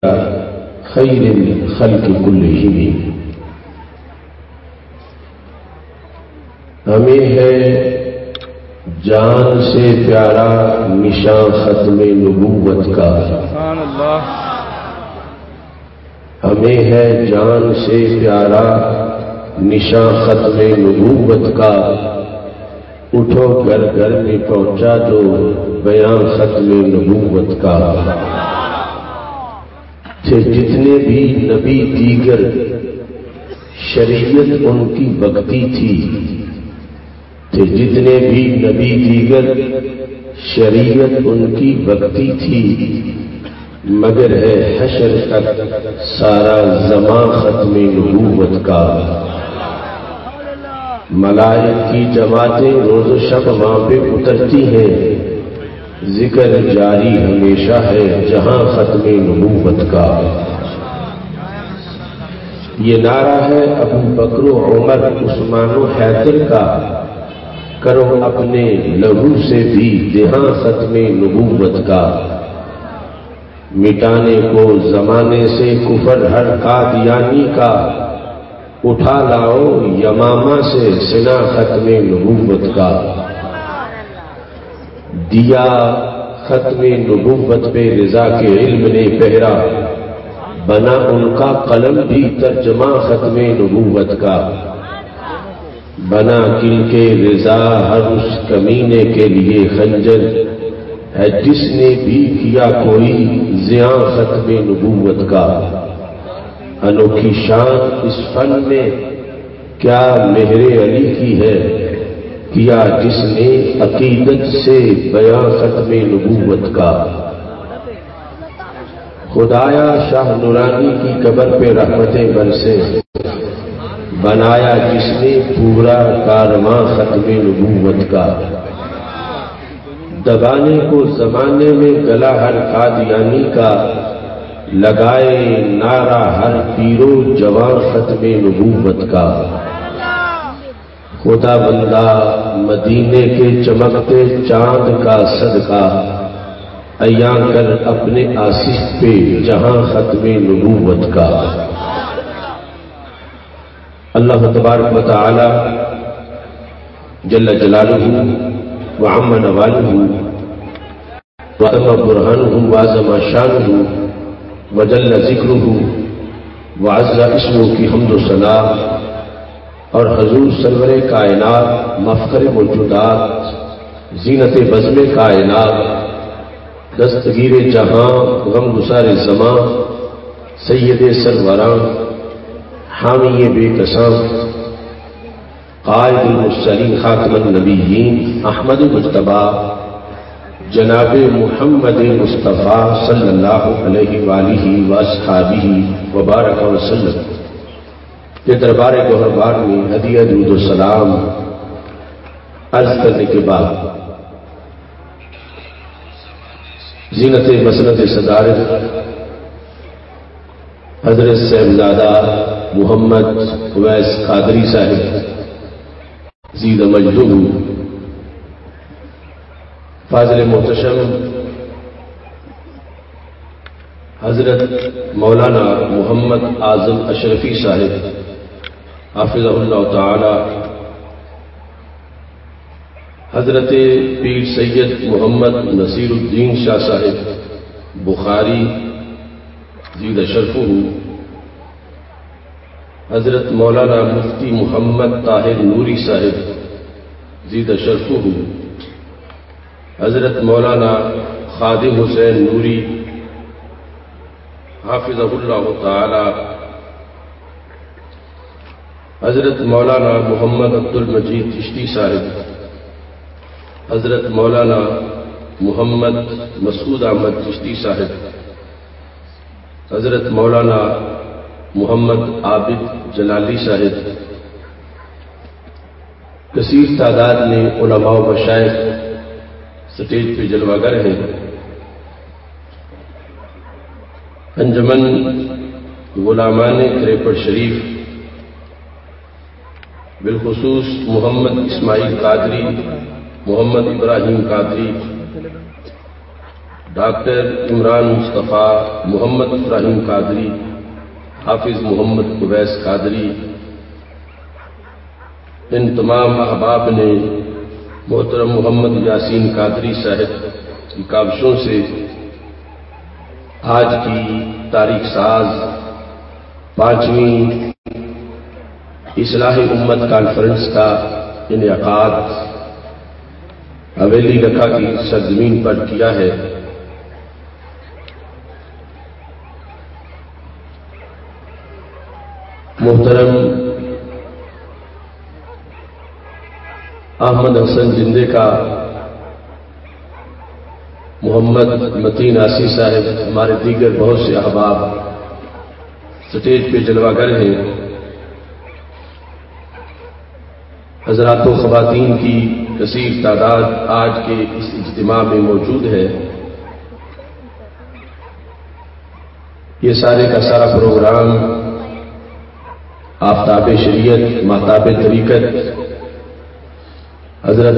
خیر الخلق کلہم، ہمیں ہے جان سے پیارا نشان ختم نبوت کا، سبحان اللہ، ہمیں ہے جان سے پیارا نشان ختم نبوت کا، اٹھو گھر گھر میں پہنچا دو بیان ختم نبوت کا۔ تھے جتنے بھی نبی دیگر شریعت ان کی وقتی تھی، تھے جتنے بھی نبی دیگر شریعت ان کی وقتی تھی، مگر ہے حشر تک سارا زمان ختم نبوت کا۔ ملائک کی جماعتیں روز و شب وہاں پہ اترتی ہیں، ذکر جاری ہمیشہ ہے جہاں ختم نبوت کا۔ یہ نعرہ ہے ابو بکر و عمر عثمان و حیدر کا، کرو اپنے لہو سے بھی دہاں ختم نبوت کا۔ مٹانے کو زمانے سے کفر ہر قادیانی کا، اٹھا لاؤ یمامہ سے سنا ختم نبوت کا۔ دیا ختم نبوت پہ رضا کے علم نے پہرا، بنا ان کا قلم بھی ترجمہ ختم نبوت کا۔ بنا کل کے رضا ہر اس کمینے کے لیے خنجر ہے جس نے بھی کیا کوئی زیاں ختم نبوت کا۔ انوکھی شان اس فن میں کیا مہر علی کی ہے، کیا جس نے عقیدت سے بیان ختم نبوت کا۔ خدایا شاہ نورانی کی قبر پہ رحمتیں برسے، بنایا جس نے پورا کارواں ختم نبوت کا۔ دبانے کو زمانے میں گلا ہر قادیانی کا، لگائے نعرہ ہر پیرو جوان ختم نبوت کا۔ خدا بندہ مدینے کے چمکتے چاند کا صدقہ، عیاں کر اپنے آصف پہ جہاں ختم نبوت کا۔ اللہ تبارک و تعالی جل جلالہ وعم نوالہ وعظم برہانہ وعظم شانہ وجل ذکرہ وعز اسمہ کی حمد و ثنا، اور حضور سرور کائنات مفخر موجودات زینت بزم کائنات دستگیر جہاں غم گسار زماں سید سروراں حامی بے کساں قائد المرسلین خاتم النبیین احمد مجتبی جناب محمد مصطفیٰ صلی اللہ علیہ وآلہ واصحابہ وبارک وسلم کے دربار گوہربار میں ہدیہ درود و سلام عرض کرنے کے بعد زینت مسند صدارت حضرت صاحبزادہ محمد اویس قادری صاحب زید مجدہ فاضل محتشم حضرت مولانا محمد اعظم اشرفی صاحب حافظہ اللہ تعالی، حضرت پیر سید محمد نصیر الدین شاہ صاحب بخاری زید شرفہ، حضرت مولانا مفتی محمد طاہر نوری صاحب زید شرفہ، حضرت مولانا خادم حسین نوری حافظہ اللہ تعالی، حضرت مولانا محمد عبد المجید چشتی صاحب، حضرت مولانا محمد مسعود احمد چشتی صاحب، حضرت مولانا محمد عابد جلالی صاحب، کثیر تعداد میں علماء و مشائخ سٹیج پہ جلوہ گر ہیں۔ انجمن غلامان کریپڑ شریف بالخصوص محمد اسماعیل قادری، محمد ابراہیم قادری، ڈاکٹر عمران مصطفیٰ، محمد ابراہیم قادری، حافظ محمد اویس قادری، ان تمام احباب نے محترم محمد یاسین قادری صاحب کی کاوشوں سے آج کی تاریخ ساز 5ویں اصلاح امت کانفرنس کا انعقاد حویلی لکھا کی سرزمین پر کیا ہے۔ محترم احمد حسن زندے کا محمد متین آسی صاحب، ہمارے دیگر بہت سے احباب سٹیج پہ جلوہ گر ہیں۔ حضرات و خواتین کی کثیر تعداد آج کے اس اجتماع میں موجود ہے۔ یہ سارے کا سارا پروگرام آفتاب شریعت، مہتاب طریقت، حضرت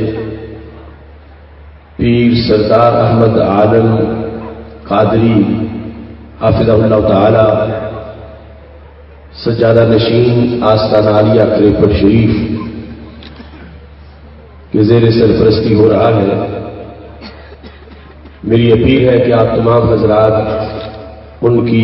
پیر سردار احمد عالم قادری حافظہ اللہ تعالی سجادہ نشین آستانہ عالیہ کریپٹ شریف کے زیر سرپرستی ہو رہا ہے۔ میری اپیل ہے کہ آپ تمام حضرات ان کی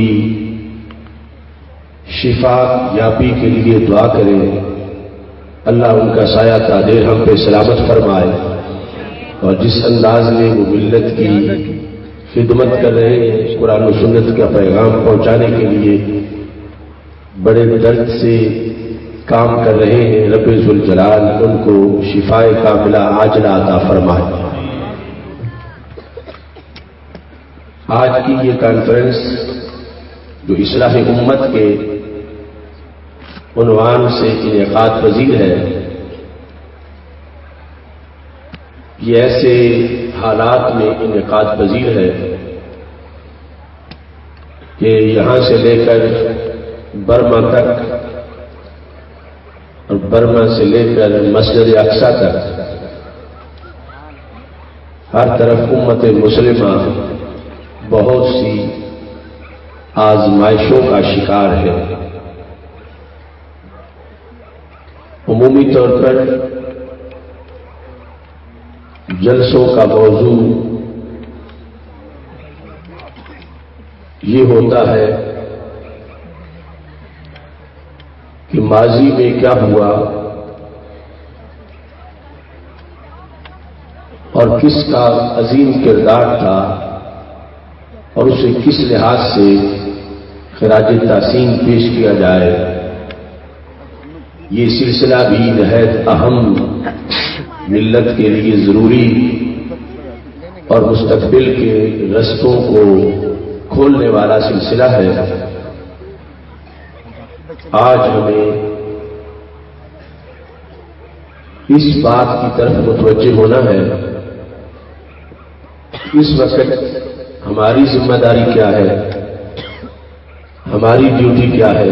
شفا یابی کے لیے دعا کریں، اللہ ان کا سایہ تادیر ہم پہ سلامت فرمائے، اور جس انداز میں وہ ملت کی خدمت کر رہے ہیں، قرآن و سنت کا پیغام پہنچانے کے لیے بڑے درد سے کام کر رہے ہیں، رب ذوالجلال ان کو شفائے کاملہ عاجلہ عطا فرمائے۔ آج کی یہ کانفرنس جو اصلاح امت کے عنوان سے انعقاد پذیر ہے، یہ ایسے حالات میں انعقاد پذیر ہے کہ یہاں سے لے کر برما تک اور برما سے لے کر مسجد اقصی تک ہر طرف امت مسلمہ بہت سی آزمائشوں کا شکار ہے۔ عمومی طور پر جلسوں کا موضوع یہ ہوتا ہے کہ ماضی میں کیا ہوا اور کس کا عظیم کردار تھا اور اسے کس لحاظ سے خراج تحسین پیش کیا جائے۔ یہ سلسلہ بھی نہایت اہم، ملت کے لیے ضروری اور مستقبل کے رستوں کو کھولنے والا سلسلہ ہے۔ آج ہمیں اس بات کی طرف متوجہ ہونا ہے، اس وقت ہماری ذمہ داری کیا ہے، ہماری ڈیوٹی کیا ہے،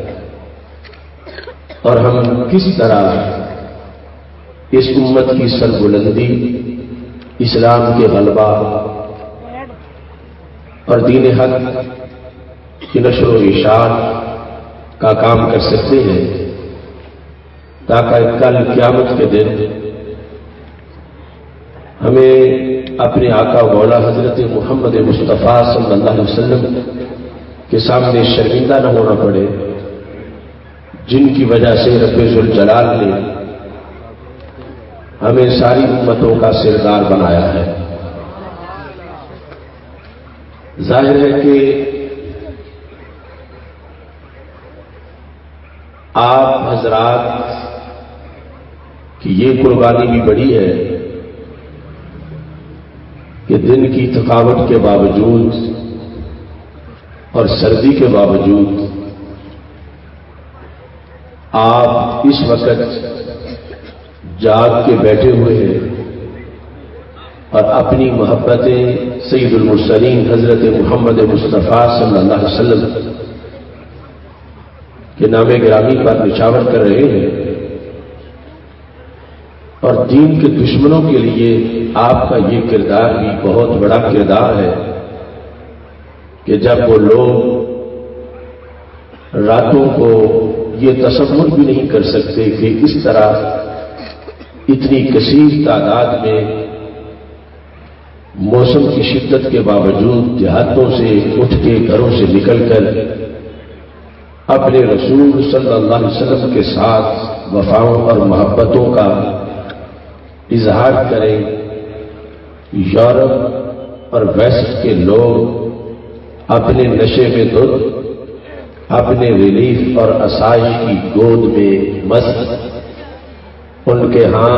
اور ہم کس طرح اس امت کی سربلندی، اسلام کے غلبہ اور دین حق کی نشر و اشاعت کا کام کر سکتے ہیں، تاکہ کل قیامت کے دن ہمیں اپنے آقا مولا حضرت محمد مصطفیٰ صلی اللہ علیہ وسلم کے سامنے شرمندہ نہ ہونا پڑے، جن کی وجہ سے رب ذوالجلال نے ہمیں ساری امتوں کا سردار بنایا ہے۔ ظاہر ہے کہ آپ حضرات کی یہ قربانی بھی بڑی ہے کہ دن کی تھکاوٹ کے باوجود اور سردی کے باوجود آپ اس وقت جاگ کے بیٹھے ہوئے ہیں اور اپنی محبتیں سید المرسلین حضرت محمد مصطفیٰ صلی اللہ علیہ وسلم کے نام گرامی پر نچھاور کر رہے ہیں، اور دین کے دشمنوں کے لیے آپ کا یہ کردار بھی بہت بڑا کردار ہے کہ جب وہ لوگ راتوں کو یہ تصور بھی نہیں کر سکتے کہ اس طرح اتنی کثیر تعداد میں موسم کی شدت کے باوجود دیہاتوں سے اٹھ کے گھروں سے نکل کر اپنے رسول صلی اللہ علیہ وسلم کے ساتھ وفاؤں اور محبتوں کا اظہار کریں. یورپ اور ویسٹ کے لوگ اپنے نشے میں دھت، اپنے ریلیف اور آسائش کی گود میں مست، ان کے ہاں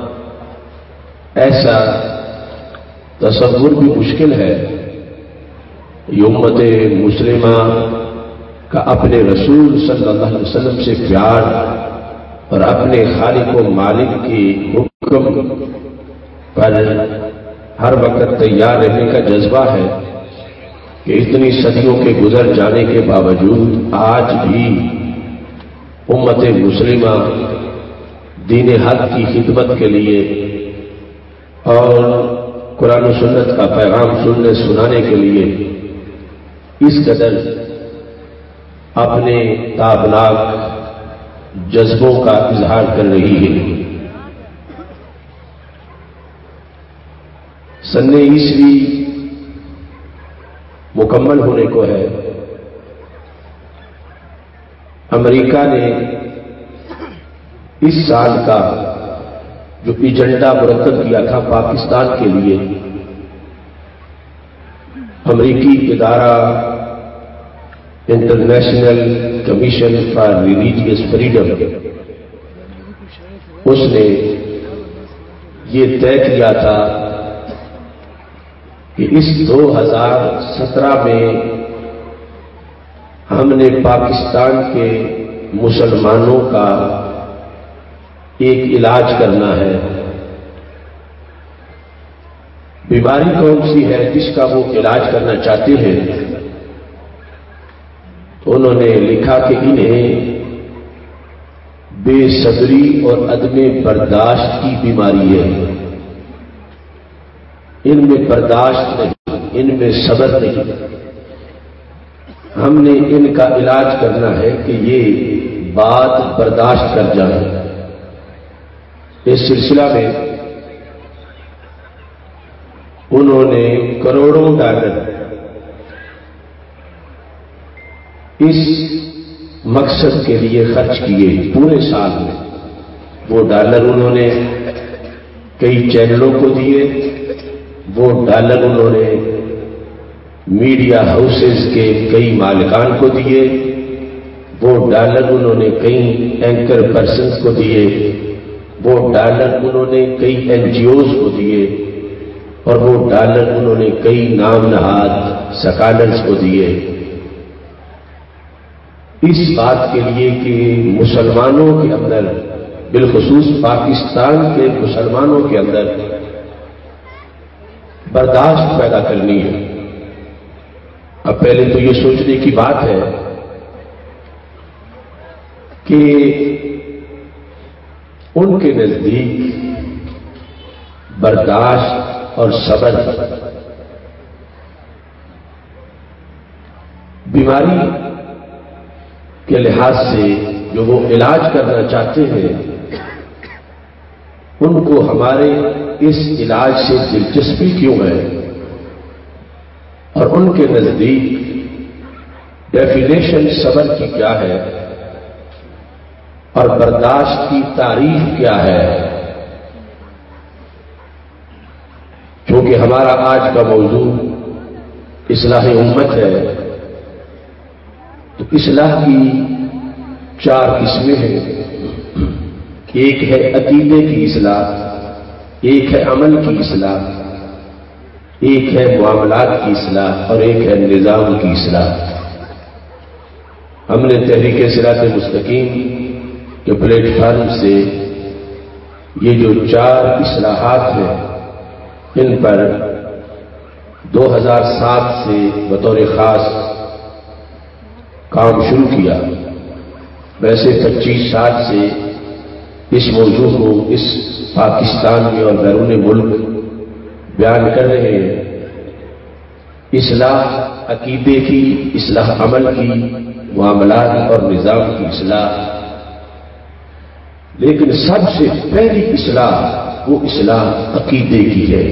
ایسا تصور بھی مشکل ہے. یہ امت مسلمہ کا اپنے رسول صلی اللہ علیہ وسلم سے پیار اور اپنے خالق و مالک کے حکم پر ہر وقت تیار رہنے کا جذبہ ہے کہ اتنی صدیوں کے گزر جانے کے باوجود آج بھی امت مسلمہ دین حق کی خدمت کے لیے اور قرآن و سنت کا پیغام سنانے کے لیے اس قدر اپنے تابناک جذبوں کا اظہار کر رہی ہے. سن عیسوی مکمل ہونے کو ہے. امریکہ نے اس سال کا جو ایجنڈا مرتب کیا تھا پاکستان کے لیے، امریکی ادارہ International Commission for Religious Freedom, اس نے یہ طے کیا تھا کہ اس 2017 میں ہم نے پاکستان کے مسلمانوں کا ایک علاج کرنا ہے. بیماری کون سی ہے جس کا وہ علاج کرنا چاہتے ہیں؟ انہوں نے لکھا کہ انہیں بے صبری اور عدم برداشت کی بیماری ہے. ان میں برداشت نہیں، ان میں صبر نہیں. ہم نے ان کا علاج کرنا ہے کہ یہ بات برداشت کر جائیں. اس سلسلہ میں انہوں نے کروڑوں ڈالر اس مقصد کے لیے خرچ کیے پورے سال میں. وہ ڈالر انہوں نے کئی چینلوں کو دیے، وہ ڈالر انہوں نے میڈیا ہاؤسز کے کئی مالکان کو دیے، وہ ڈالر انہوں نے کئی اینکر پرسنز کو دیے، وہ ڈالر انہوں نے کئی این جی اوز کو دیے، اور وہ ڈالر انہوں نے کئی نام نہاد سکالرز کو دیے. اس بات کے لیے کہ مسلمانوں کے اندر، بالخصوص پاکستان کے مسلمانوں کے اندر برداشت پیدا کرنی ہے. اب پہلے تو یہ سوچنے کی بات ہے کہ ان کے نزدیک برداشت اور صبر بیماری کے لحاظ سے جو وہ علاج کرنا چاہتے ہیں، ان کو ہمارے اس علاج سے دلچسپی کیوں ہے، اور ان کے نزدیک ڈیفینیشن صبر کی کیا ہے اور برداشت کی تعریف کیا ہے. چونکہ ہمارا آج کا موضوع اصلاح امت ہے، تو اصلاح کی 4 قسمیں ہیں. ایک ہے عقیدے کی اصلاح، ایک ہے عمل کی اصلاح، ایک ہے معاملات کی اصلاح، اور ایک ہے نظام کی اصلاح. ہم نے تحریک صراط مستقیم کے پلیٹ فارم سے یہ جو 4 اصلاحات ہیں، ان پر 2007 سے بطور خاص کام شروع کیا. ویسے 25 سال سے اس موضوع کو، اس پاکستان میں اور بیرون ملک بیان کر رہے ہیں، اصلاح عقیدے کی، اصلاح عمل کی، معاملات اور نظام کی اصلاح، لیکن سب سے پہلی اصلاح وہ اصلاح عقیدے کی ہے۔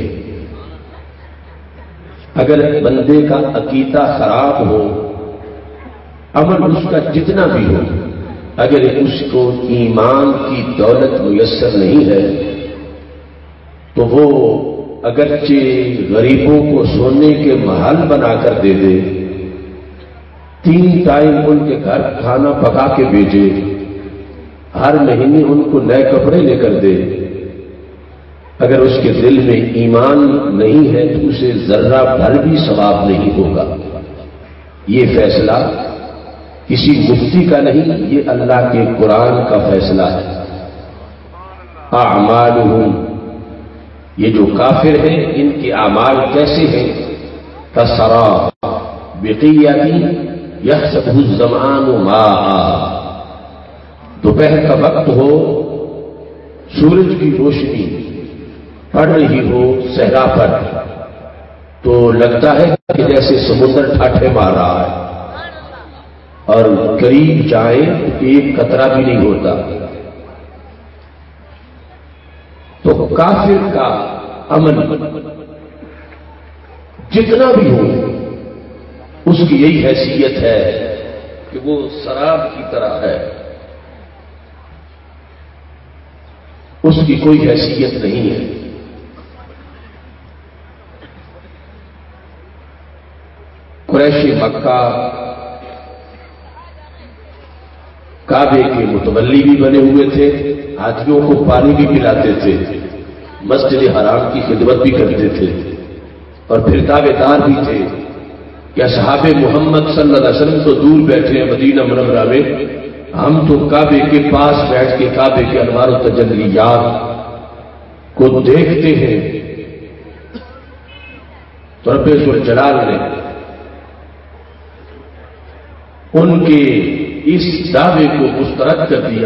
اگر بندے کا عقیدہ خراب ہو، عمل اس کا جتنا بھی ہو، اگر اس کو ایمان کی دولت میسر نہیں ہے تو وہ اگرچہ غریبوں کو سونے کے محل بنا کر دے دے، 3 ٹائم ان کے گھر کھانا پکا کے بھیجے، ہر مہینے ان کو نئے کپڑے لے کر دے، اگر اس کے دل میں ایمان نہیں ہے تو اسے ذرہ بھر بھی ثواب نہیں ہوگا۔ یہ فیصلہ کسی مفتی کا نہیں، یہ اللہ کے قرآن کا فیصلہ ہے۔ اعمالہم، یہ جو کافر ہیں ان کے اعمال کیسے ہیں؟ کسراب بقیۃ یحسبہ الظمآن ماء، دوپہر کا وقت ہو، سورج کی روشنی پڑ رہی ہو صحرا پر تو لگتا ہے کہ جیسے سمندر ٹھاٹھے مار رہا ہے، اور قریب جائیں تو ایک قطرہ بھی نہیں ہوتا۔ تو کافر کا عمل جتنا بھی ہو اس کی یہی حیثیت ہے کہ وہ سراب کی طرح ہے، اس کی کوئی حیثیت نہیں ہے۔ قریش مکہ کعبے کے متولی بھی بنے ہوئے تھے، ہاتھیوں کو پانی بھی پلاتے تھے، مسجد حرام کی خدمت بھی کرتے تھے، اور پھر دعوے دار بھی تھے کہ اصحاب محمد صلی اللہ علیہ وسلم تو دور بیٹھے ہیں مدینہ منورہ میں، ہم تو کعبے کے پاس بیٹھ کے کعبے کے انوار و تجلیات کو دیکھتے ہیں۔ تو رب ذوالجلال نے ان کے اس دعوے کو مسترد کر دیا۔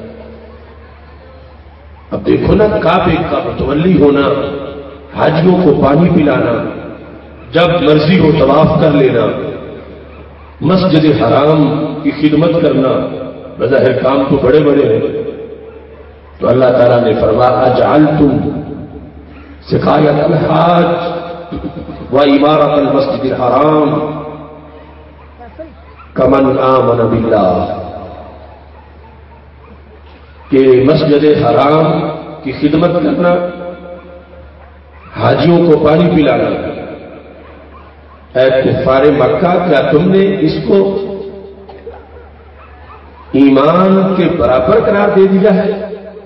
اب دیکھو نا، کعبے کا متولی ہونا، حاجیوں کو پانی پلانا، جب مرضی ہو طواف کر لینا، مسجد حرام کی خدمت کرنا، بظاہر کام تو بڑے بڑے ہیں۔ تو اللہ تعالیٰ نے فرمایا اجعلتم سقایۃ الحاج و عمارۃ المسجد الحرام کمن آمن باللہ، کہ مسجد حرام کی خدمت کرنا، حاجیوں کو پانی پلانا، اے کفار مکہ کیا تم نے اس کو ایمان کے برابر قرار دے دیا ہے؟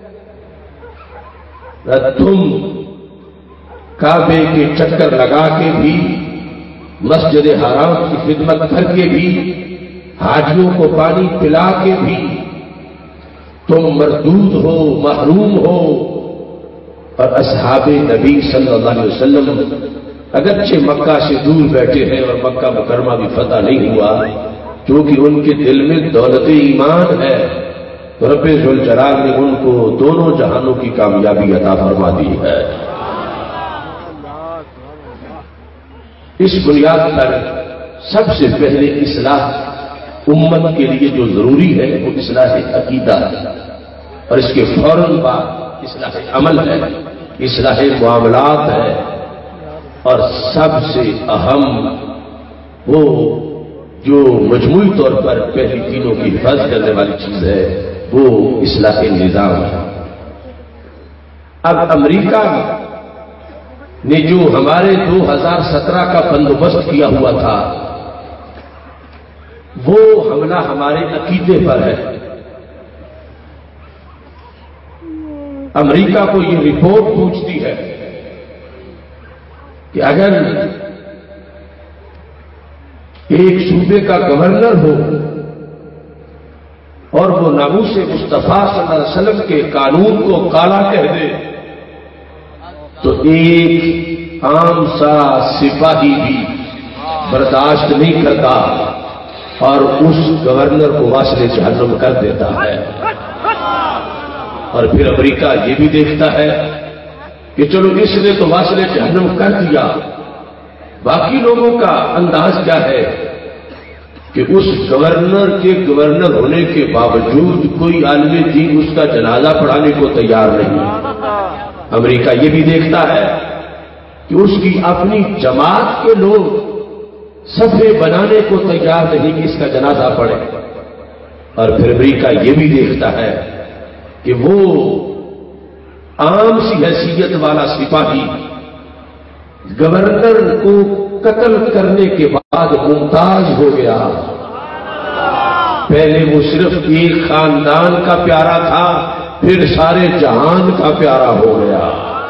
تم کعبے کے چکر لگا کے بھی، مسجد حرام کی خدمت کر کے بھی، حاجیوں کو پانی پلا کے بھی تم مردود ہو، محروم ہو، اور اصحاب نبی صلی اللہ علیہ وسلم اگرچہ مکہ سے دور بیٹھے ہیں اور مکہ مکرمہ بھی فتح نہیں ہوا، کیونکہ ان کے دل میں دولت ایمان ہے، تو رب ذوالجلال نے ان کو دونوں جہانوں کی کامیابی عطا فرما دی ہے۔ اس بنیاد پر سب سے پہلے اصلاح امت کے لیے جو ضروری ہے وہ اصلاح عقیدہ ہے، اور اس کے فوراً بعد اصلاح عمل ہے، اصلاح معاملات ہے، اور سب سے اہم وہ جو مجموعی طور پر پہلی تینوں کی حفاظت کرنے والی چیز ہے وہ اصلاح نظام ہے۔ اب امریکہ نے جو ہمارے 2017 کا بندوبست کیا ہوا تھا وہ حملہ ہمارے عقیدے پر ہے۔ امریکہ کو یہ رپورٹ پوچھتی ہے کہ اگر ایک صوبے کا گورنر ہو اور وہ ناموس مصطفیٰ صلی اللہ علیہ وسلم کے قانون کو کالا کہہ دے تو ایک عام سا سپاہی بھی برداشت نہیں کرتا اور اس گورنر کو واسطے جہنم کر دیتا ہے۔ اور پھر امریکہ یہ بھی دیکھتا ہے کہ چلو اس نے تو واصل جہنم کر دیا، باقی لوگوں کا انداز کیا ہے کہ اس گورنر کے گورنر ہونے کے باوجود کوئی عالم دین اس کا جنازہ پڑھانے کو تیار نہیں۔ امریکہ یہ بھی دیکھتا ہے کہ اس کی اپنی جماعت کے لوگ صفحے بنانے کو تیار نہیں کہ اس کا جنازہ پڑھے، اور پھر امریکہ یہ بھی دیکھتا ہے کہ وہ عام سی حیثیت والا سپاہی گورنر کو قتل کرنے کے بعد ممتاز ہو گیا۔ پہلے وہ صرف ایک خاندان کا پیارا تھا، پھر سارے جہان کا پیارا ہو گیا۔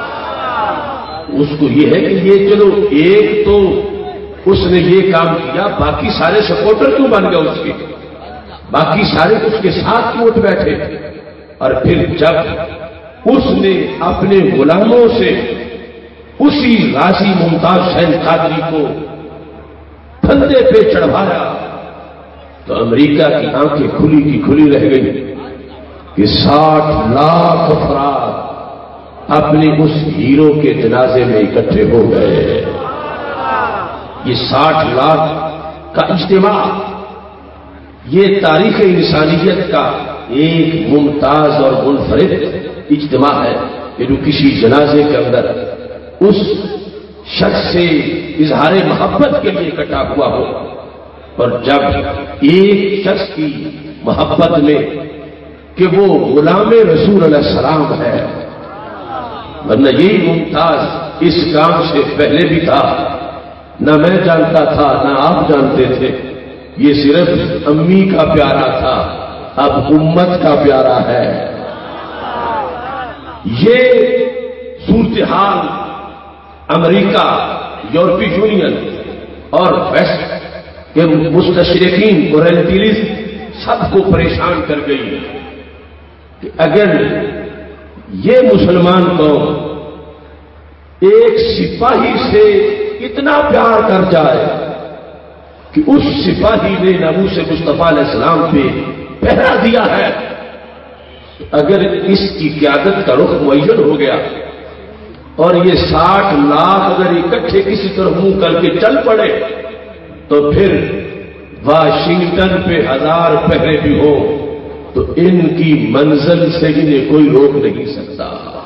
اس کو یہ ہے کہ یہ چلو ایک تو اس نے یہ کام کیا، باقی سارے سپورٹر کیوں بن گئے اس کے، باقی سارے اس کے ساتھ کیوں اٹھ بیٹھے۔ اور پھر جب اس نے اپنے غلاموں سے اسی غازی ممتاز حسین قادری کو پھندے پہ چڑھایا تو امریکہ کی آنکھیں کھلی کی کھلی رہ گئی کہ 60 لاکھ افراد اپنے اس ہیرو کے جنازے میں اکٹھے ہو گئے۔ یہ 60 لاکھ کا اجتماع یہ تاریخ انسانیت کا ایک ممتاز اور منفرد اجتماع ہے کہ جو کسی جنازے کے اندر اس شخص سے اظہار محبت کے لیے اکٹھا ہوا ہو، اور جب ایک شخص کی محبت میں کہ وہ غلام رسول علیہ السلام ہے، ورنہ یہی ممتاز اس کام سے پہلے بھی تھا، نہ میں جانتا تھا نہ آپ جانتے تھے، یہ صرف امی کا پیارا تھا، اب امت کا پیارا ہے۔ یہ صورتحال امریکہ، یورپی یونین اور ویسٹ کے مستشرقین اورینٹیلسٹ سب کو پریشان کر گئی کہ اگر یہ مسلمان قوم ایک سپاہی سے اتنا پیار کر جائے کہ اس سپاہی نے ناموس مصطفیٰ علیہ السلام پہ پہرا دیا ہے، اگر اس کی قیادت کا رخ معین ہو گیا اور یہ 60 لاکھ اگر اکٹھے کسی طرح منہ کر کے چل پڑے تو پھر واشنگٹن پہ 1000 پہرے بھی ہو تو ان کی منزل سے انہیں کوئی روک نہیں سکتا۔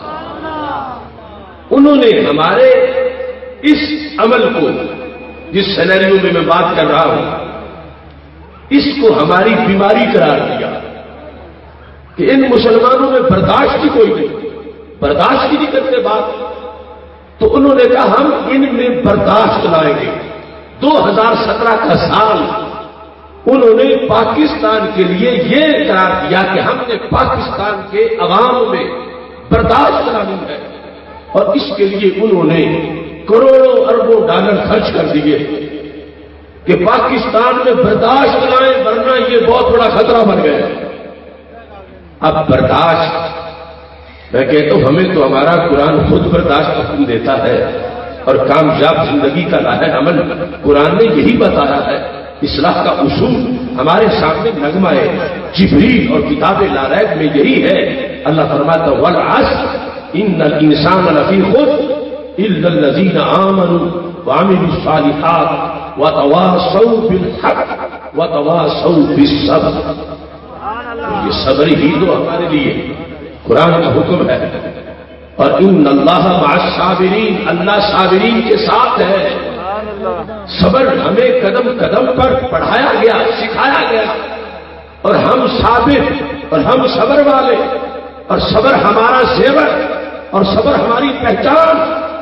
انہوں نے ہمارے اس عمل کو، جس سینیریو میں بات کر رہا ہوں، اس کو ہماری بیماری قرار دیا کہ ان مسلمانوں میں برداشت کی کوئی نہیں، برداشت کی نہیں کرتے بات، تو انہوں نے کہا ہم ان میں برداشت لائیں گے۔ 2017 کا سال انہوں نے پاکستان کے لیے یہ قرار دیا کہ ہم نے پاکستان کے عوام میں برداشت لانی ہے، اور اس کے لیے انہوں نے کروڑوں اربوں ڈالر خرچ کر دیے کہ پاکستان میں برداشت لائیں، ورنہ یہ بہت بڑا خطرہ بن گیا۔ اب برداشت، میں کہتا ہوں ہمیں تو ہمارا قرآن خود برداشت حکم دیتا ہے، اور کامیاب زندگی کا راہ عمل قرآن نے یہی بتایا ہے، اصلاح کا اصول ہمارے سامنے نغمہ ہے جبریل اور کتاب لا ریب میں یہی ہے۔ اللہ فرماتا ہے والعصر ان الانسان لفی خسر الا الذین آمنوا وعملوا الصالحات وتواصوا بالحق وتواصوا بالصبر۔ یہ صبر ہی تو ہمارے لیے قرآن کا حکم ہے، اور ان اللہ مع الصابرین، اللہ صابرین کے ساتھ ہے۔ صبر ہمیں قدم قدم پر پڑھایا گیا، سکھایا گیا، اور ہم صابر اور ہم صبر والے، اور صبر ہمارا زیور اور صبر ہماری پہچان۔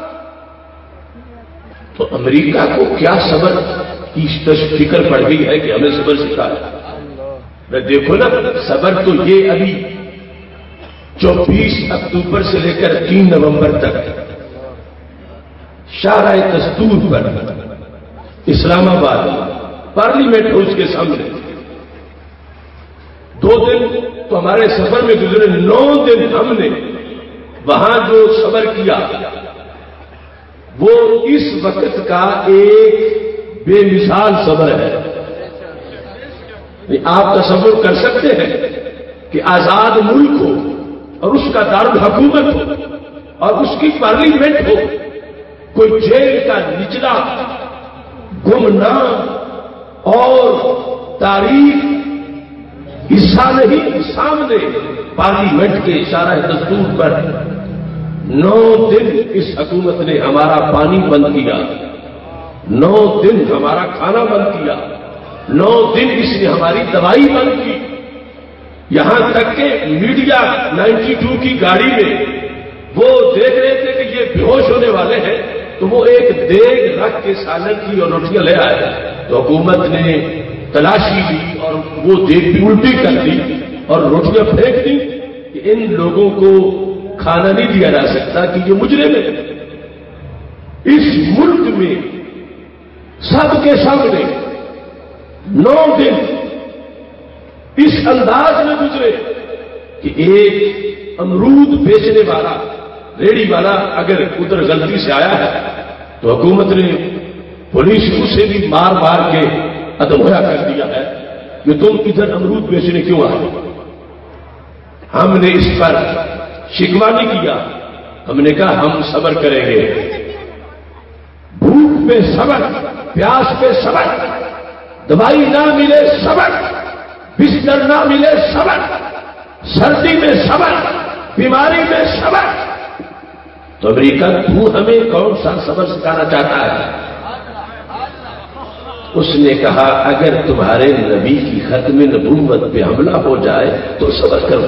تو امریکہ کو کیا صبر کی فکر پڑ گئی ہے کہ ہمیں صبر سکھایا؟ دیکھو نا، صبر تو یہ ابھی 24 اکتوبر سے لے کر 3 نومبر تک شاہراہ دستور پر اسلام آباد پارلیمنٹ ہاؤس کے سامنے 2 دن تو ہمارے سفر میں گزرے، 9 دن ہم نے وہاں جو صبر کیا وہ اس وقت کا ایک بے مثال صبر ہے۔ آپ تصور کر سکتے ہیں کہ آزاد ملک ہو اور اس کا دارالحکومت ہو اور اس کی پارلیمنٹ ہو، کوئی جیل کا نچلا گمنام اور تاریخ حصہ نہیں، سامنے پارلیمنٹ کے اشارہ دستور پر 9 دن اس حکومت نے ہمارا پانی بند کیا، 9 دن ہمارا کھانا بند کیا، 9 دن اس نے ہماری دوائی بند کی، یہاں تک کہ میڈیا 92 کی گاڑی میں وہ دیکھ رہے تھے کہ یہ بے ہوش ہونے والے ہیں، تو وہ ایک دیگ رکھ کے سالن کی اور روٹیاں لے آئے، تو حکومت نے تلاشی لی اور وہ دیگ بھی الٹی کر دی اور روٹیاں پھینک دی کہ ان لوگوں کو کھانا نہیں دیا جا سکتا کہ یہ مجرم ہے۔ اس ملک میں سب کے سامنے 9 دن اس انداز میں گزرے کہ ایک امرود بیچنے والا ریڑی والا اگر ادھر غلطی سے آیا ہے تو حکومت نے پولیس اسے بھی مار مار کے ادھورا کر دیا ہے کہ تم ادھر امرود بیچنے کیوں آئے۔ ہم نے اس پر شکوہ نہیں کیا، ہم نے کہا ہم صبر کریں گے، بھوک پہ صبر، پیاس پہ صبر، دوائی نہ ملے صبر، بستر نہ ملے صبر، سردی میں صبر، بیماری میں صبر۔ تو امریکہ تو ہمیں کون سا صبر سکھانا چاہتا ہے؟ اس نے کہا اگر تمہارے نبی کی ختم نبوت پہ حملہ ہو جائے تو صبر کرو،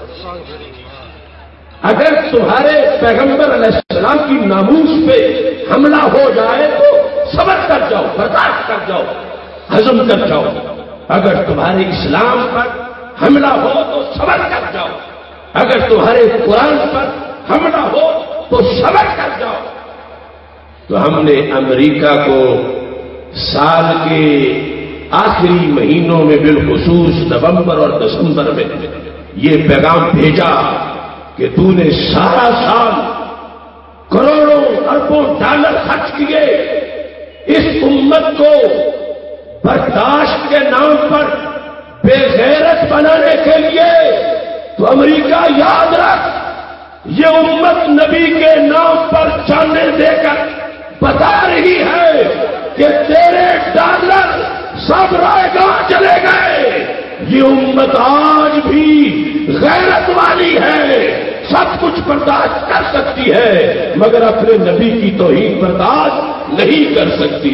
اگر تمہارے پیغمبر علیہ السلام کی ناموس پہ حملہ ہو جائے تو صبر کر جاؤ، برداشت کر جاؤ، ہضم کر جاؤ، اگر تمہارے اسلام پر حملہ ہو تو صبر کر جاؤ، اگر تمہارے قرآن پر حملہ ہو تو صبر کر جاؤ۔ تو ہم نے امریکہ کو سال کے آخری مہینوں میں بالخصوص نومبر اور دسمبر میں یہ پیغام بھیجا کہ تو نے سارا سال کروڑوں اربوں ڈالر خرچ کیے اس امت کو برداشت کے نام پر بے غیرت بنانے کے لیے، تو امریکہ یاد رکھ یہ امت نبی کے نام پر جانیں دے کر بتا رہی ہے کہ تیرے ڈالر سب رائے گاہ چلے گئے، یہ امت آج بھی غیرت والی ہے، سب کچھ برداشت کر سکتی ہے مگر اپنے نبی کی توہین برداشت نہیں کر سکتی۔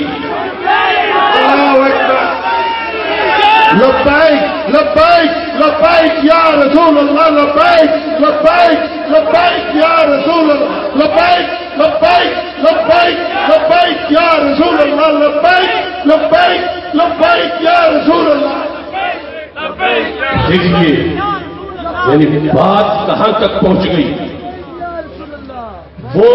لبیک لبیک لبیک یا رسول اللہ، لبیک لبیک لبیک یا رسول اللہ، لبیک لبیک لبیک لبیک یا رسول اللہ، لبیک لبیک لبیک یا رسول اللہ۔ دیکھیے یعنی بات کہاں تک پہنچ گئی، وہ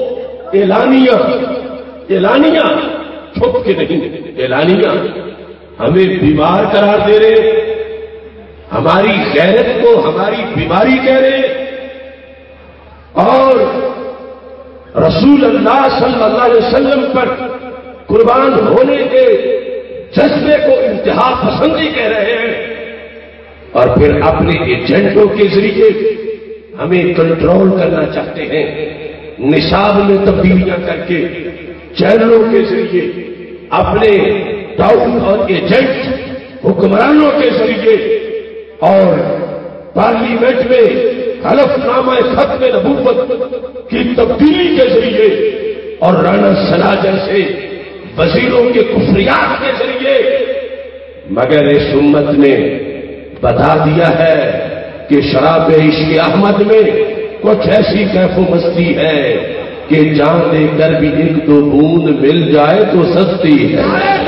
اعلانیہ چھپ کے نہیں، اعلانیہ ہمیں بیمار قرار دے رہے، ہماری غیرت کو ہماری بیماری کہہ رہے، اور رسول اللہ صلی اللہ علیہ وسلم پر قربان ہونے کے جذبے کو انتہا پسندی کہہ رہے ہیں، اور پھر اپنے ایجنٹوں کے ذریعے ہمیں کنٹرول کرنا چاہتے ہیں، نصاب میں تبدیلیاں کر کے چینلوں کے ذریعے اپنے ڈاؤن اور ایجنٹ حکمرانوں کے ذریعے اور پارلیمنٹ میں حلف نامہ ختم نبوت کی تبدیلی کے ذریعے اور رانا ثنا جیسے وزیروں کے کفریات کے ذریعے، مگر اس امت نے بتا دیا ہے کہ شراب عشق احمد میں کچھ ایسی کیف و مستی ہے کہ جان دے کر بھی ایک دو بوند مل جائے تو سستی ہے۔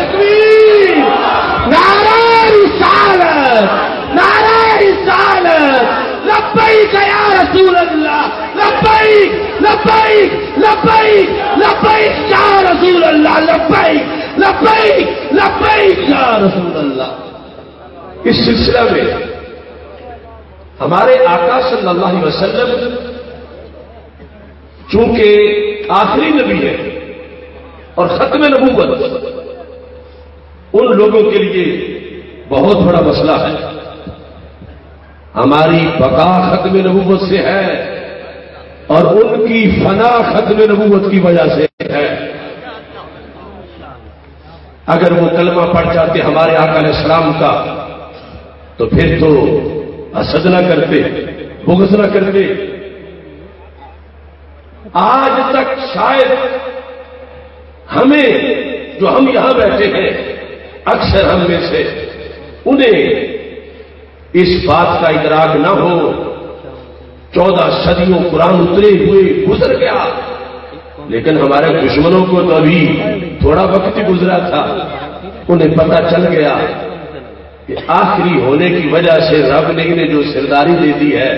نعرہ رسالت، نعرہ رسالت، لبیک یا رسول اللہ، لبیک لبیک لبیک لبیک یا رسول اللہ، لبیک لبیک لبیک یا رسول اللہ۔ اس سلسلہ میں ہمارے آقا صلی اللہ علیہ وسلم چونکہ آخری نبی ہے اور ختم نبوت ان لوگوں کے لیے بہت بڑا مسئلہ ہے، ہماری بقا ختم نبوت سے ہے اور ان کی فنا ختم نبوت کی وجہ سے ہے۔ اگر وہ کلمہ پڑھ جاتے ہمارے آقا علیہ السلام کا تو پھر تو حسد نہ کرتے، بغض نہ کرتے۔ آج تک شاید ہمیں جو ہم یہاں بیٹھے ہیں اکثر ہم میں سے انہیں اس بات کا ادراک نہ ہو۔ 14 صدیوں قرآن اترے ہوئے گزر گیا، لیکن ہمارے دشمنوں کو تو ابھی تھوڑا وقت ہی گزرا تھا، انہیں پتہ چل گیا کہ آخری ہونے کی وجہ سے رب نے انہیں جو سرداری دے دی ہے،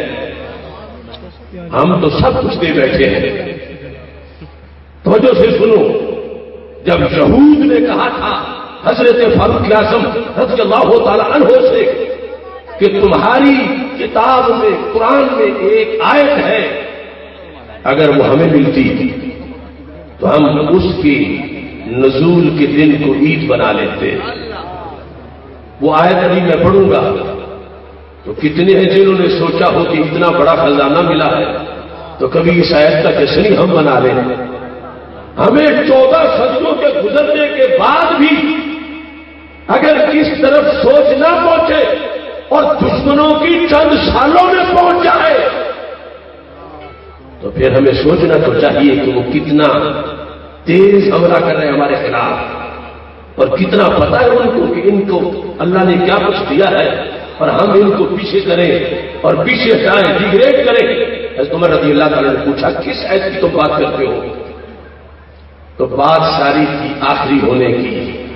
ہم تو سب کچھ دے بیٹھے ہیں۔ توجہ سے سنو، جب یہود نے کہا تھا حضرت فاروق اعظم رضی اللہ تعالی عنہ سے کہ تمہاری کتاب میں قرآن میں ایک آیت ہے، اگر وہ ہمیں ملتی تو ہم اس کی نزول کے دن کو عید بنا لیتے۔ وہ آیت ابھی میں پڑھوں گا تو کتنے ہیں جنہوں نے سوچا ہو کہ اتنا بڑا خزانہ ملا ہے تو کبھی اس آیت کا جشن ہی ہم منا لیں۔ ہمیں 14 صدیوں کے گزرنے کے بعد بھی اگر کس طرف سوچ نہ پہنچے اور دشمنوں کی چند سالوں میں پہنچ جائے تو پھر ہمیں سوچنا تو چاہیے کہ وہ کتنا تیز حملہ کر رہے ہیں ہمارے خلاف، اور کتنا پتا ہے ان کو کہ ان کو اللہ نے کیا کچھ دیا ہے اور ہم ان کو پیچھے کریں اور پیچھے ہٹائیں، ڈیگریڈ کریں۔ حضرت عمر رضی اللہ تعالیٰ نے پوچھا کس آیت کی تم بات کرتے ہو؟ تو بات ساری کی آخری ہونے کی۔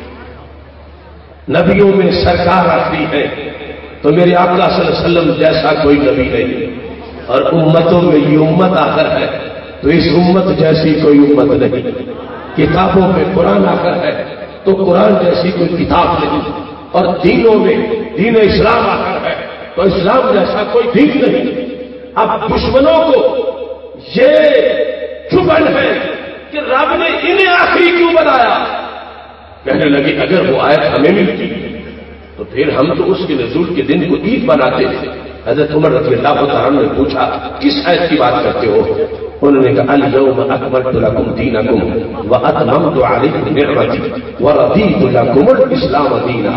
نبیوں میں سرکار آخری ہے تو میرے آقا صلی اللہ علیہ وسلم جیسا کوئی نبی نہیں، اور امتوں میں یہ امت آخر ہے تو اس امت جیسی کوئی امت نہیں۔ کتابوں میں قرآن آخر ہے تو قرآن جیسی کوئی کتاب نہیں، اور دینوں میں دین اسلام آخر ہے تو اسلام جیسا کوئی دین نہیں۔ اب دشمنوں کو یہ چبھن ہے کہ رب نے انہیں آخری کیوں بنایا، کہنے لگی اگر وہ آیت ہمیں ملتی تو پھر ہم تو اس کے نزول کے دن کو عید بناتے تھے۔ حضرت عمر رضی اللہ عنہ نے پوچھا کس آیت کی بات کرتے ہو؟ انہوں نے کہا الیوم اکملت لکم دینکم واتممت علیکم نعمتی ورضیت لکم الاسلام دینا۔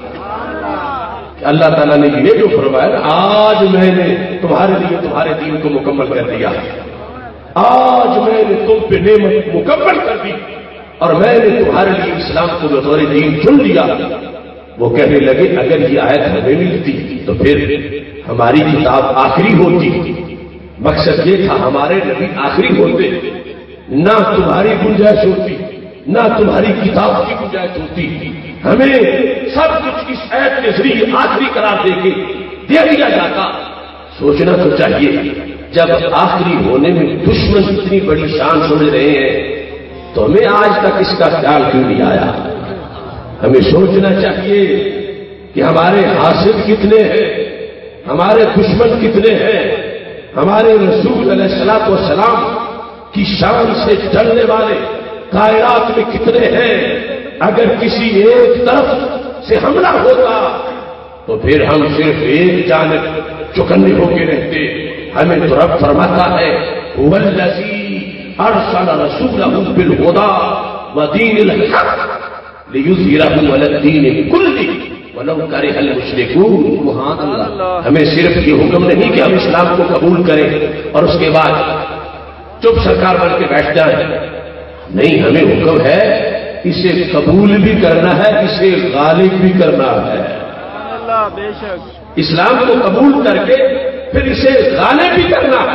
اللہ تعالیٰ نے یہ جو فرمایا آج میں نے تمہارے لیے تمہارے دین کو مکمل کر دیا، آج میں نے تم پہ نعمت مکمل کر دی اور میں نے تمہارے لیے اسلام کو بطور دین چن لیا۔ وہ کہنے لگے اگر یہ آیت ہمیں ملتی تو پھر ہماری کتاب آخری ہوتی، مقصد یہ تھا ہمارے نبی آخری ہوتے، نہ تمہاری گنجائش ہوتی نہ تمہاری کتاب کی گنجائش ہوتی، ہمیں سب کچھ اس آیت کے ذریعے آخری قرار دے کے دے دیا جاتا۔ سوچنا تو چاہیے جب آخری ہونے میں دشمن اتنی بڑی شان سمجھ رہے ہیں تو ہمیں آج تک اس کا خیال کیوں نہیں آیا؟ ہمیں سوچنا چاہیے کہ ہمارے حاسد کتنے ہیں، ہمارے دشمن کتنے ہیں، ہمارے رسول علیہ الصلوۃ والسلام کی شان سے ڈرنے والے کائنات میں کتنے ہیں۔ اگر کسی ایک طرف سے حملہ ہوتا تو پھر ہم صرف ایک جانب چکنے ہو کے رہتے۔ ہمیں تو رب فرماتا ہے هو الذی ارسل رسولہ بالہدی ودین الحق لیظہرہ علی الدین کلہ ولو کرہ المشرکون۔ سبحان اللہ۔ ہمیں صرف یہ حکم نہیں کہ ہم اسلام کو قبول کریں اور اس کے بعد چپ سرکار بن کے بیٹھ جائیں، نہیں، ہمیں حکم ہے اسے قبول بھی کرنا ہے، اسے غالب بھی کرنا ہے۔ بے شک اسلام کو قبول کر کے پھر اسے غالب بھی کرنا ہے،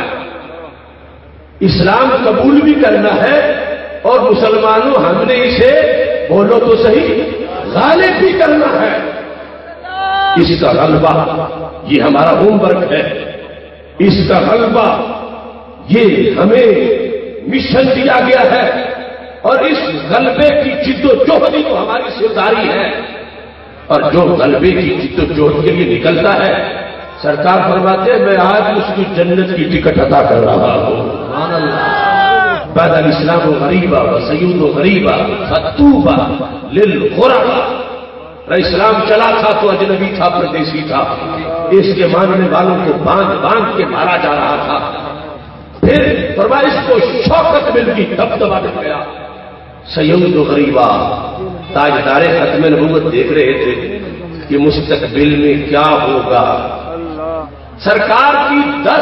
اسلام قبول بھی کرنا ہے اور مسلمانوں ہم نے اسے بولو تو صحیح غالب بھی کرنا ہے۔ اس کا غلبہ یہ ہمارا ہوم ورک ہے، اس کا غلبہ یہ ہمیں مشن دیا گیا ہے، اور اس غلبے کی جد و جہد تو ہماری سرداری ہے، اور جو غلبے کی جد و جہد کے لیے نکلتا ہے سرکار فرماتے ہیں میں آج اس کی جنت کی ٹکٹ عطا کر رہا ہوں۔ سبحان اللہ۔ بعد الاسلام غریبا وسیود غریبا فتوبا للغربا۔ اسلام چلا تھا تو اجنبی تھا، پردیسی تھا، اس کے ماننے والوں کو باندھ باندھ کے مارا جا رہا تھا. پھر فرمایا اس کو شوکت مل گئی، دبدبا مل گیا. سید و غریبا تاجدار ختم نبوت دیکھ رہے تھے کہ مستقبل میں کیا ہوگا. سرکار کی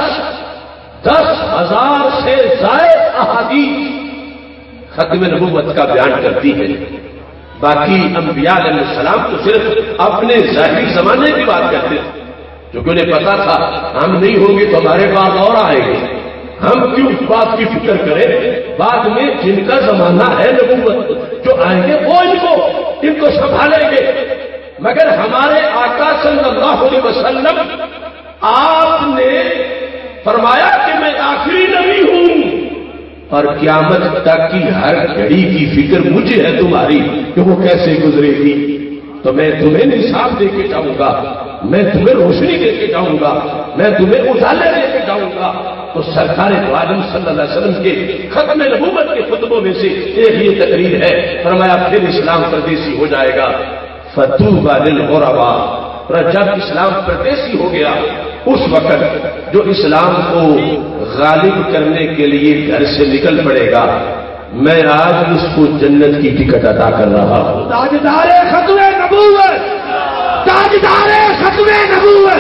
10,000 سے زائد احادیث ختم نبوت کا بیان کرتی ہے. باقی انبیاء علیہ السلام تو صرف اپنے ظاہری زمانے کی بات کرتے تھے، کیونکہ انہیں پتا تھا ہم نہیں ہوں گے تو ہمارے بعد اور آئے گے، ہم کیوں اس بات کی فکر کریں. بعد میں جن کا زمانہ ہے نبوت جو آئیں گے وہ ان کو سنبھالیں گے. مگر ہمارے آقا صلی اللہ علیہ وسلم آپ نے فرمایا کہ میں آخری نبی ہوں اور قیامت تک کی ہر گھڑی کی فکر مجھے ہے تمہاری کہ وہ کیسے گزرے گی. تو میں تمہیں نصاب دے کے جاؤں گا، میں تمہیں روشنی دے کے جاؤں گا، میں تمہیں اجالے دے کے جاؤں گا. تو سرکار عالم صلی اللہ علیہ وسلم کے ختم نبوت کے خطبوں میں سے ایک یہ تقریر ہے. فرمایا پھر اسلام پردیسی ہو جائے گا. فتوبى للغرباء. جب اسلام پردیسی ہو گیا اس وقت جو اسلام کو غالب کرنے کے لیے گھر سے نکل پڑے گا، میں آج اس کو جنت کی ٹکٹ عطا کر رہا ہوں. تاجدار ختم نبوت، تاجدار ختم نبوت.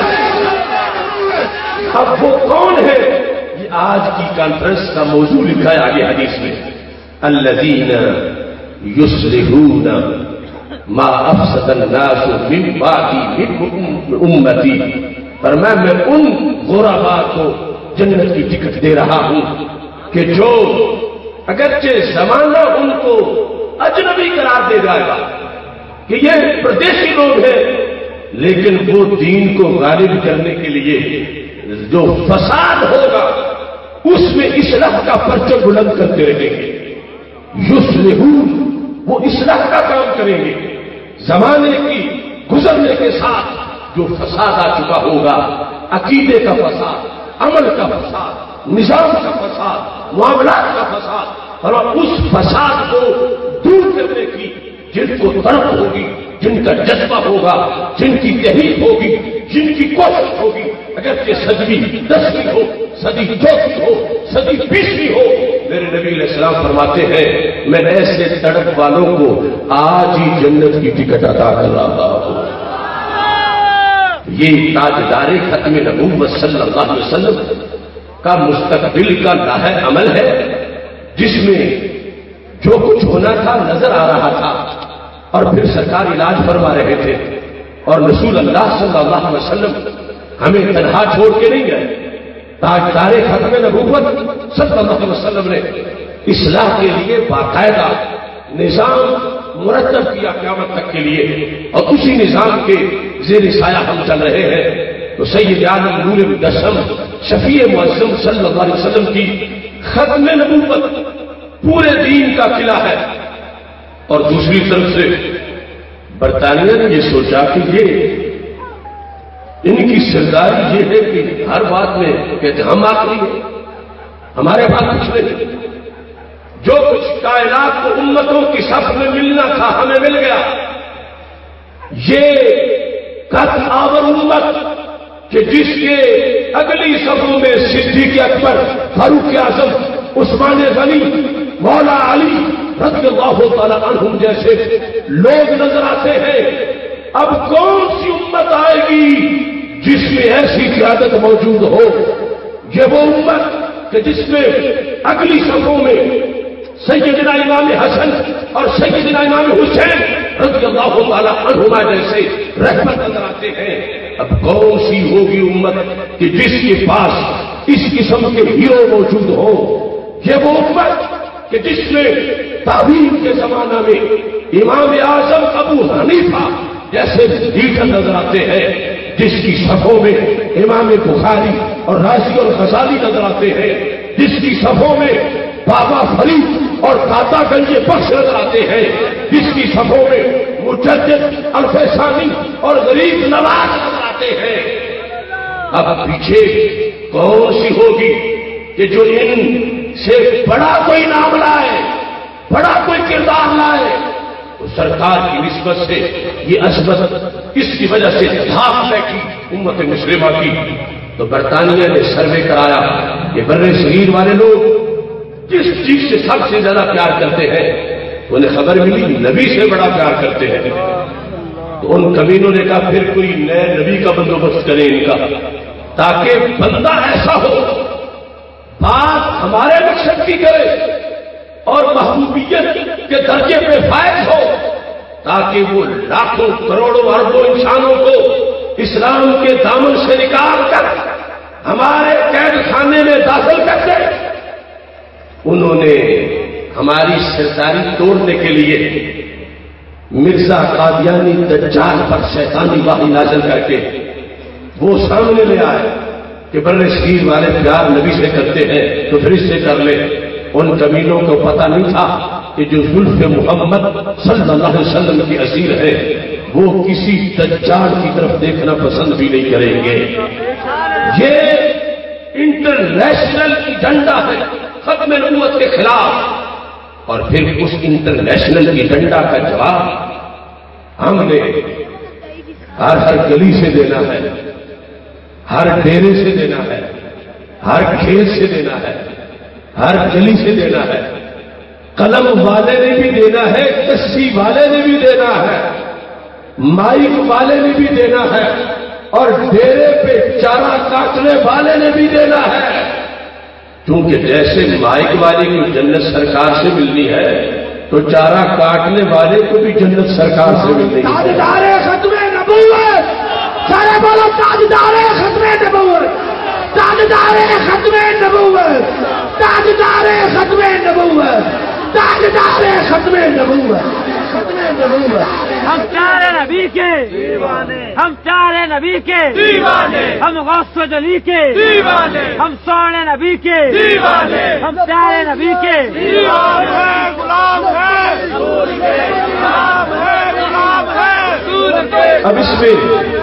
اب وہ کون ہے؟ یہ آج کی کانفرنس کا موضوع لکھا ہے آگے حدیث میں. الذین یصلحون ما افسد الناس من بعدی من امتی. پر میں ان غرباء کو جنت کی ٹکٹ دے رہا ہوں کہ جو اگرچہ زمانہ ان کو اجنبی قرار دے جائے گا کہ یہ پردیسی لوگ ہیں، لیکن وہ دین کو غالب کرنے کے لیے جو فساد ہوگا اس میں اصلاح کا پرچم بلند کرتے رہیں گے. یصلحون، وہ اصلاح کا کام کریں گے. زمانے کی گزرنے کے ساتھ جو فساد آ چکا ہوگا، عقیدے کا فساد، عمل کا فساد، نظام کا فساد، معاملات کا فساد، اور اس فساد کو دور کرنے کی جن کو طرف ہوگی، جن کا جذبہ ہوگا، جن کی تحریک ہوگی، جن کی کوشش ہوگی، اگرچہ صدی 10ویں ہو، صدی 14ویں ہو، صدی 20ویں ہو، میرے نبی علیہ السلام فرماتے ہیں میں ایسے تڑپ والوں کو آج ہی جنت کی ٹکٹ عطا کر رہا ہوں. یہ تاجدار ختم نبوت صلی اللہ علیہ وسلم کا مستقبل کا لاہ عمل ہے، جس میں جو کچھ ہونا تھا نظر آ رہا تھا. اور پھر سرکار علاج فرما رہے تھے اور رسول اللہ صلی اللہ علیہ وسلم ہمیں تنہا چھوڑ کے نہیں گئے. تاجدار ختم نبوت صلی اللہ علیہ وسلم نے اصلاح کے لیے باقاعدہ نظام مرتب کیا قیامت تک کے لیے، اور اسی نظام کے زیر سایہ ہم چل رہے ہیں. تو سید عالم نور مجسم شفیع معظم صلی اللہ علیہ وسلم کی ختم نبوت پورے دین کا قلعہ ہے. اور دوسری طرف سے برطانیہ نے یہ سوچا کہ یہ ان کی سرداری یہ ہے کہ ہر بات میں کہتے ہم آخری ہیں، ہمارے پاس کچھ نہیں. جو کچھ کائنات کو امتوں کی صف میں ملنا تھا ہمیں مل گیا. یہ قد آور امت کہ جس کے اگلی صفوں میں صدیق اکبر، فاروق اعظم، عثمان غنی، مولا علی رضی اللہ تعالی عنہم جیسے لوگ نظر آتے ہیں. اب کون سی امت آئے گی جس میں ایسی قیادت موجود ہو؟ یہ وہ امت کہ جس میں اگلی صفوں میں سیدنا امام حسن اور سیدنا امام حسین رضی اللہ تعالی عنہما جیسے رحمت نظر آتے ہیں. اب کون سی ہوگی امت کہ جس کے پاس اس قسم کے ہیرو موجود ہو؟ یہ وہ امت کہ جس میں تعبیر کے زمانہ میں امام اعظم ابو حنیفہ جیسے لیڈر نظر آتے ہیں، جس کی صفوں میں امام بخاری اور رازی اور غزالی نظر آتے ہیں، جس کی صفوں میں بابا فرید اور داتا گنج بخش نظر آتے ہیں، جس کی صفوں میں مجدد الفیصانی اور غریب نواز نظر آتے ہیں. اب پیچھے کون سی ہوگی کہ جو ان سے بڑا کوئی نام لائے، بڑا کوئی کردار لائے؟ سرکار کی نسبت سے یہ عظمت اس کی وجہ سے دھاک بیٹھی امت مسلمہ کی، تو برطانیہ نے سروے کرایا کہ بر صغیر والے لوگ جس چیز سے سب سے زیادہ پیار کرتے ہیں، انہیں خبر ملی نبی سے بڑا پیار کرتے ہیں۔ تو ان کمینوں نے کہا پھر کوئی نئے نبی کا بندوبست کریں ان کا، تاکہ بندہ ایسا ہو بات ہمارے مقصد کی کرے اور محبوبیت کے درجے پہ فائز ہو، تاکہ وہ لاکھوں کروڑوں اربوں انسانوں کو اسلام کے دامن سے نکال کر ہمارے قید خانے میں داخل کر دے۔ انہوں نے ہماری سرداری توڑنے کے لیے مرزا قادیانی دجال پر شیطانی وحی نازل کر کے وہ سامنے لے آئے کہ بر صغیر والے پیار نبی سے کرتے ہیں تو پھر اس سے کر لے۔ ان کمینوں کو پتہ نہیں تھا کہ جو زلف محمد صلی اللہ علیہ وسلم کی اسیر ہے وہ کسی دجال کی طرف دیکھنا پسند بھی نہیں کریں گے۔ یہ انٹرنیشنل ایجنڈا ہے ختم نبوت کے خلاف، اور پھر اس انٹرنیشنل ایجنڈا کا جواب ہم نے ہر گلی سے دینا ہے، ہر ڈیرے سے دینا ہے، ہر کھیت سے دینا ہے، ہر گلی سے دینا ہے۔ قلم والے نے بھی دینا ہے، کسی والے نے بھی دینا ہے، مائک والے نے بھی دینا ہے، اور ڈیرے پہ چارہ کاٹنے والے نے بھی دینا ہے۔ کیونکہ جیسے مائک والے کو جنت سرکار سے ملنی ہے تو چارہ کاٹنے والے کو بھی جنت سرکار سے ملنی ہے۔ تاجدار ختم نبوت، سارے بولو تاجدار ختم نبوت، تاجدار ختم نبوت، تاجدار ختم نبوت، تاجدار ختم نبوت، ختم نبوت۔ ہم پیارے نبی کے دیوانے، ہم پیارے نبی کے دیوانے، ہم غوث علی کے دیوانے، ہم سونے نبی کے دیوانے، ہم پیارے نبی کے دیوانے۔ غلام ہے رسول کے، غلام ہے، غلام ہے رسول کے۔ اب اس میں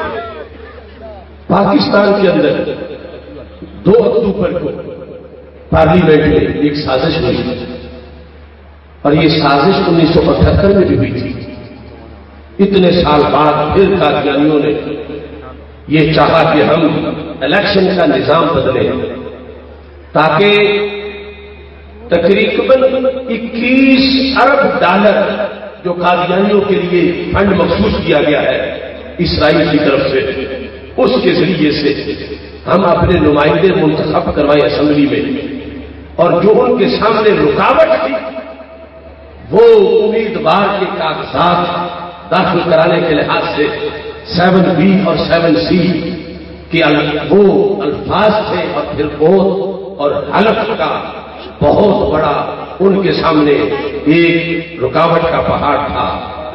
پاکستان کے اندر 2 اکتوبر کو پارلیمنٹ میں ایک سازش ہوئی، اور یہ سازش 1978 میں بھی ہوئی تھی۔ اتنے سال بعد پھر قادیانیوں نے یہ چاہا کہ ہم الیکشن کا نظام بدلیں تاکہ تقریباً 21 ارب ڈالر جو قادیانیوں کے لیے فنڈ مخصوص کیا گیا ہے اسرائیل کی طرف سے، اس کے ذریعے سے ہم اپنے نمائندے منتخب کروائے اسمبلی میں، اور جو ان کے سامنے رکاوٹ تھی وہ امیدوار کے کاغذات داخل کرانے کے لحاظ سے 7B اور 7C کے وہ الفاظ تھے، اور پھر اوت اور حلف کا بہت بڑا ان کے سامنے ایک رکاوٹ کا پہاڑ تھا۔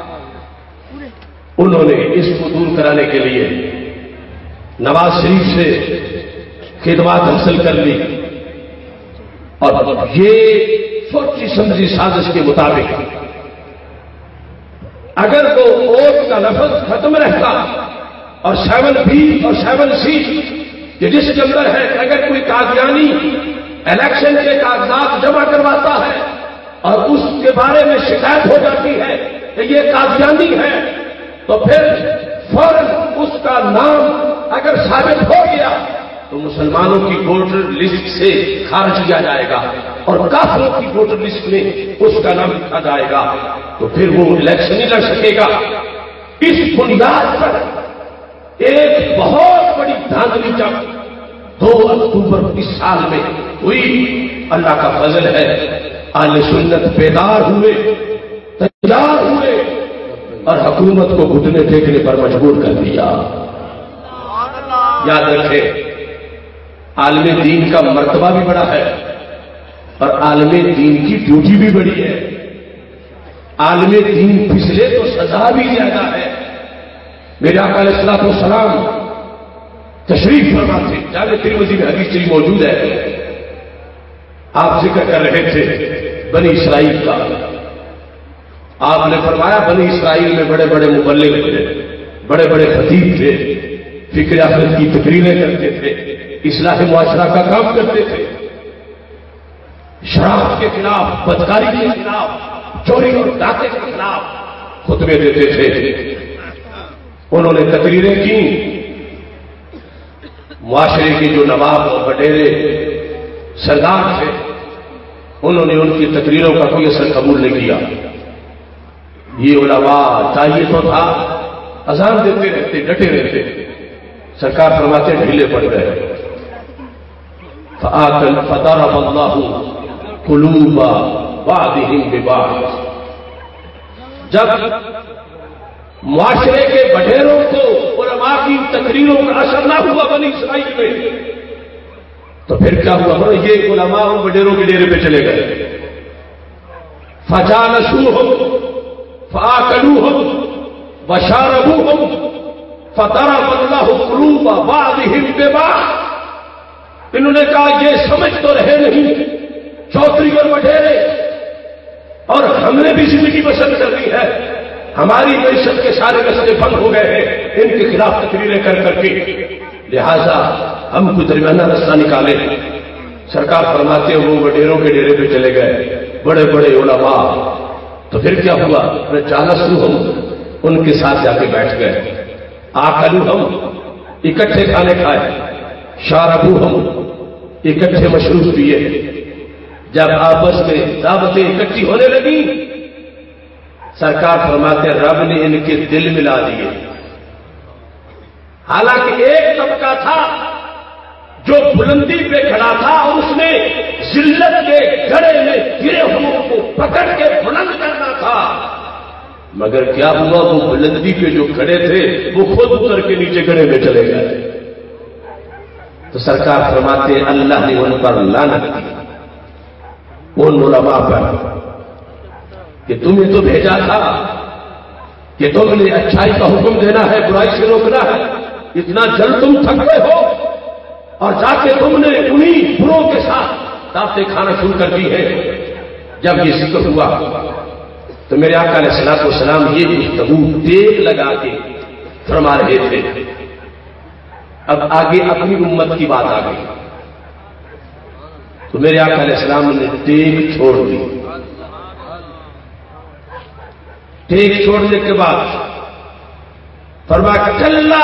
انہوں نے اس کو دور کرانے کے لیے نواز شریف سے خدمات حاصل کر لی، اور یہ سوچی سمجھی سازش کے مطابق اگر وہ اوٹ کا لفظ ختم رہتا اور 7B اور 7C کہ جس کے اندر ہے کہ اگر کوئی قادیانی الیکشن کے کاغذات جمع کرواتا ہے اور اس کے بارے میں شکایت ہو جاتی ہے کہ یہ قادیانی ہے، تو پھر فوراً اس کا نام اگر ثابت ہو گیا تو مسلمانوں کی ووٹر لسٹ سے خارج کیا جائے گا اور کافروں کی ووٹر لسٹ میں اس کا نام لکھا جائے گا، تو پھر وہ الیکشن نہیں لڑ سکے گا۔ اس بنیاد پر ایک بہت بڑی دھاندلی جب 2 اکتوبر اس سال میں ہوئی، اللہ کا فضل ہے اہل سنت بیدار ہوئے، تیار ہوئے، اور حکومت کو گھٹنے ٹیکنے پر مجبور کر دیا۔ یاد رکھیں عالم دین کا مرتبہ بھی بڑا ہے اور عالم دین کی ڈیوٹی بھی بڑی ہے۔ عالم دین پھسلے تو سزا بھی زیادہ ہے۔ میرے آقا علیہ الصلوۃ والسلام تشریف فرما تھے، جامع ترمذی میں حدیث شریف موجود ہے، آپ ذکر کر رہے تھے بنی اسرائیل کا۔ آپ نے فرمایا بنی اسرائیل میں بڑے بڑے مبلغ تھے، بڑے بڑے خطیب تھے، فکر احمد کی تقریریں کرتے تھے، اصلاح معاشرہ کا کام کرتے تھے، شراب کے خلاف، بدکاری کے خلاف، چوری اور ڈاکے کے خلاف خطبے دیتے تھے، انہوں نے تقریریں کی، معاشرے کے جو نواب اور وڈیرے سردار تھے انہوں نے ان کی تقریروں کا کوئی اثر قبول نہیں کیا. یہ علماء چاہیے تو تھا اذان دیتے رہتے، ڈٹے رہتے، سرکار فرماتے ڈھیلے پڑ گئے. فضرب اللہ قلوب بعضهم ببعض. جب معاشرے کے وڈیروں کو علماء کی تقریروں کا اثر نہ ہوا بنی اسرائیل میں، تو پھر کیا ہوا؟ یہ علماء ان وڈیروں کے ڈیرے پہ چلے گئے. فجالسوهم فآكلوهم وشاربوهم فضرب الله قلوب بعضهم ببعض. انہوں نے کہا یہ سمجھ تو رہے نہیں چودھری اور وڈیرے، اور ہم نے بھی زندگی پسند کر لی ہے، ہماری معیشت کے سارے رستے بند ہو گئے ہیں ان کے خلاف تقریریں کر کر کے، لہذا ہم کو درمیانہ رستہ نکالے. سرکار فرماتے ہیں وہ وڈیروں کے ڈیرے پہ چلے گئے بڑے بڑے علماء. تو پھر کیا ہوا؟ جالسوہم، ان کے ساتھ جا کے بیٹھ گئے. آکلوہم، اکٹھے کھانے کھائے. شاربوہم، اکٹھے مشروب پیے. جب آپس میں دعوتیں اکٹھی ہونے لگی سرکار فرماتے ہیں رب نے ان کے دل ملا دیے. حالانکہ ایک طبقہ تھا جو بلندی پہ کھڑا تھا اور اس نے ذلت کے گڑھے میں گرے ہوئے کو پکڑ کے بلند کرنا تھا، مگر کیا ہوا؟ وہ بلندی پہ جو کھڑے تھے وہ خود اتر کے نیچے گڑھے میں چلے گئے. تو سرکار فرماتے ہیں اللہ نے ان پر لعنت کی، ان علماء پر، کہ تمہیں تو بھیجا تھا کہ تم نے اچھائی کا حکم دینا ہے، برائی سے روکنا ہے، اتنا جلد تم تھک گئے ہو اور جا کے تم نے انہی بروں کے ساتھ دعوتیں کھانا شروع کر دی ہے. جب یہ ذکر ہوا تو میرے آقا علیہ الصلوۃ والسلام یہ گفتگو ٹیک لگا کے فرما رہے تھے. اب آگے اپنی امت کی بات آ گئی تو میرے آقا علیہ السلام نے ٹیک چھوڑ دی. ٹیک چھوڑنے کے بعد فرمایا کلا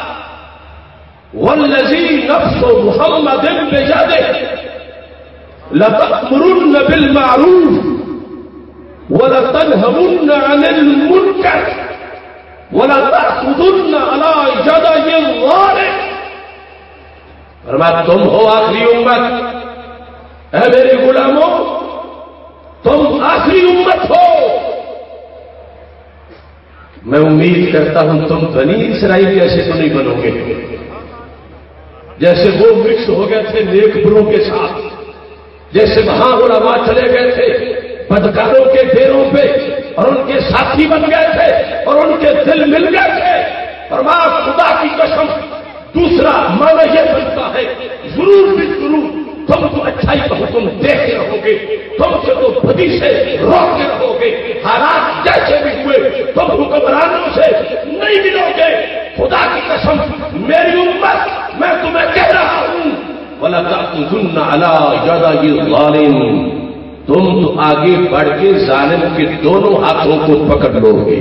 والذی نفس محمد بیدہ لتأمرن بالمعروف ولتنهون عن المنکر ولتأخذن على يدي الظالم. فرمایا تم ہو آخری امت، اے میرے غلاموں تم آخری امت ہو. میں امید کرتا ہوں تم بنی اسرائیل جیسے تو نہیں بنو گے، جیسے وہ مکس ہو گئے تھے نیک بروں کے ساتھ، جیسے وہاں علماء چلے گئے تھے بدکاروں کے ڈیروں پہ اور ان کے ساتھی بن گئے تھے اور ان کے دل مل گئے تھے. فرمایا خدا کی قسم دوسرا معنی یہ بنتا ہے ضرور بھی ضرور تم تو اچھائی کا حکم دیتے رہو گے، تم سے تو بدی سے روکتے رہو گے، حالات جیسے بھی ہوئے تم حکمرانوں سے نہیں ملو گے. خدا کی قسم میری امت میں تمہیں کہہ رہا ہوں وَلَا تَأْخُذُنَّ عَلَى يَدَيِ الظَّالِمِ، تم تو آگے بڑھ کے ظالم کے دونوں ہاتھوں کو پکڑ لو گے.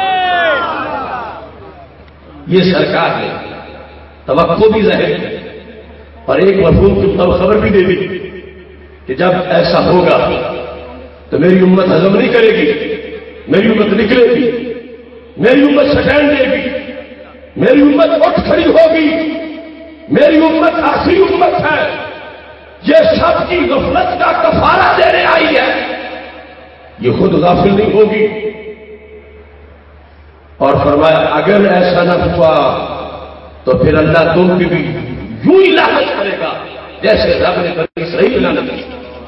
یہ سرکار نے توقع بھی ظاہر کی اور ایک مفہوم کی خبر بھی دے دی کہ جب ایسا ہوگا تو میری امت ہضم نہیں کرے گی، میری امت نکلے گی، میری امت سٹینڈ دے گی، میری امت اٹھ کھڑی ہوگی، میری امت آخری امت ہے، یہ سب کی غفلت کا کفارہ دینے آئی ہے، یہ خود غافل نہیں ہوگی. اور فرمایا اگر ایسا نہ ہوا تو پھر اللہ تم کی بھی یوں ہی لعنت کرے گا جیسے رب نے بنی اسرائیل لعنت کی.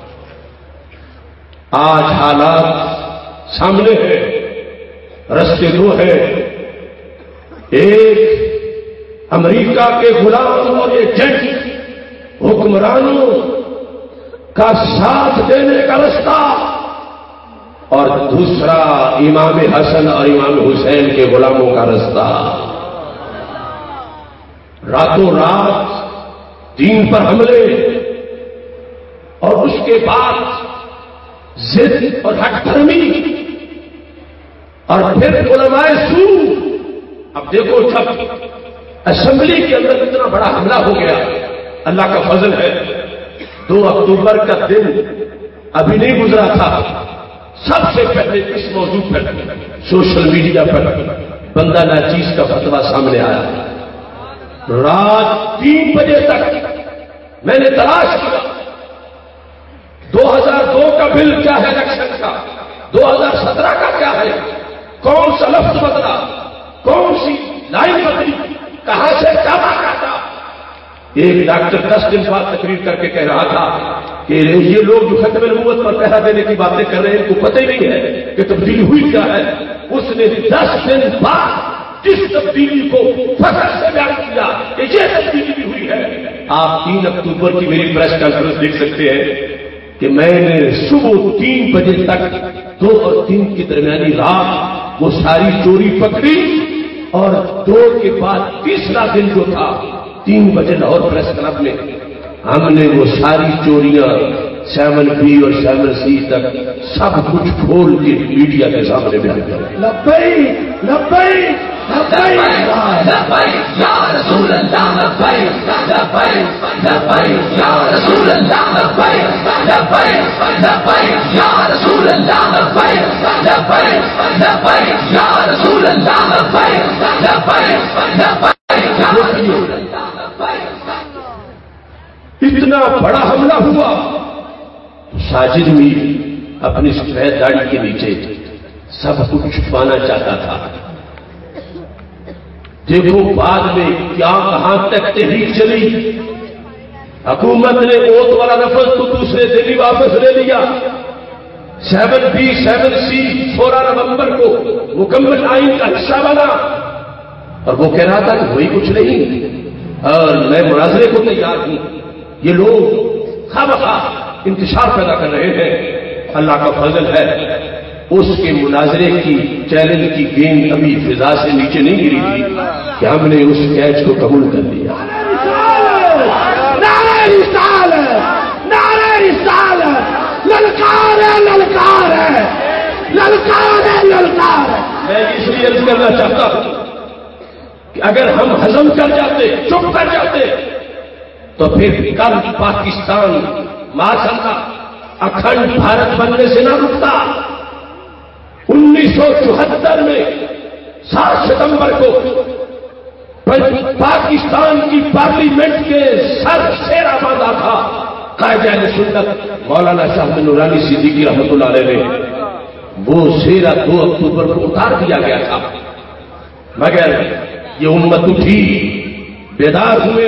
آج حالات سامنے ہیں، رستے دو ہیں، ایک امریکہ کے غلام اور ایجنٹ حکمرانوں کا ساتھ دینے کا رستہ، اور دوسرا امام حسن اور امام حسین کے غلاموں کا رستہ. راتوں رات دین پر حملے اور اس کے بعد ضد اور ہٹ دھرمی اور پھر علماء سو. اب دیکھو جب اسمبلی کے اندر اتنا بڑا حملہ ہو گیا، اللہ کا فضل ہے 2 اکتوبر کا دن ابھی نہیں گزرا تھا، سب سے پہلے اس موضوع پر سوشل میڈیا پر بندہ ناچیز کا فتویٰ سامنے آیا. رات 3 بجے تک میں نے تلاش کیا 2002 کا بل کیا ہے الیکشن کا، 2017 کا کیا ہے، کون سا لفظ بدلا، کون سی لائن بدلی، کہاں سے کیا مانگا تھا. ایک ڈاکٹر 10 دن بعد تقریر کر کے کہہ رہا تھا کہ یہ لوگ جو ختم نبوت پر پہرا دینے کی باتیں کر رہے ہیں ان کو پتہ ہی نہیں ہے کہ تبدیلی ہوئی کیا ہے. اس نے 10 دن بعد جس تبدیلی کو فخر سے بیان کیا کہ یہ تبدیلی بھی ہوئی ہے. آپ 3 اکتوبر کی میری پریس کانفرنس دیکھ سکتے ہیں کہ میں نے صبح 3 بجے تک 2 اور 3 کی درمیانی رات وہ ساری چوری پکڑی، اور 2 کے بعد تیسرا دن جو تھا 3 بجے لاہور پریس کلب میں ہم نے وہ ساری چوریاں 7B اور 7C تک سب کچھ کھول کے میڈیا کے سامنے بیان کر. لبیک لبیک لبیک یا رسول اللہ، لبیک لبیک لبیک یا رسول اللہ، لبیک لبیک لبیک یا رسول اللہ، لبیک لبیک لبیک یا رسول اللہ، لبیک لبیک لبیک یا رسول اللہ. اتنا بڑا حملہ ہوا، ساجد میر اپنی سفید داڑھی کے نیچے سب کچھ چھپانا چاہتا تھا. دیکھو بعد میں کیا کہاں تک تحریک چلی. حکومت نے اوت والا لفظ تو دوسرے دن ہی واپس لے لیا. 7B 7C 16 نومبر کو مکمل آئین کا حصہ بنا، اور وہ کہہ رہا تھا کہ وہی کچھ نہیں اور میں مناظرے کو تیار ہوں. یہ لوگ خواہ انتشار پیدا کر رہے ہیں. اللہ کا فضل ہے اس کے مناظرے کی چیلنج کی گیند ابھی فضا سے نیچے نہیں گری تھی کہ ہم نے اس کیچ کو قبول کر لیا. نعرہ رسالت، نعرہ رسالت، للکار ہے للکار ہے، للکار ہے للکار ہے. میں اس لیے عرض کرنا چاہتا ہوں کہ اگر ہم ہضم کر جاتے، چپ کر جاتے، تو پھر کل پاکستان ماشاءاللہ اکھنڈ بھارت بننے سے نہ رکتا. 1974 میں 7 ستمبر کو پاکستان کی پارلیمنٹ کے سر سیرا باندھا تھا قائد اہل سنت مولانا شاہ احمد نورانی صدیقی رحمۃ اللہ علیہ نے. وہ سیرا 2 اکتوبر کو اتار دیا گیا تھا، مگر یہ امت اٹھی، بیدار ہوئے.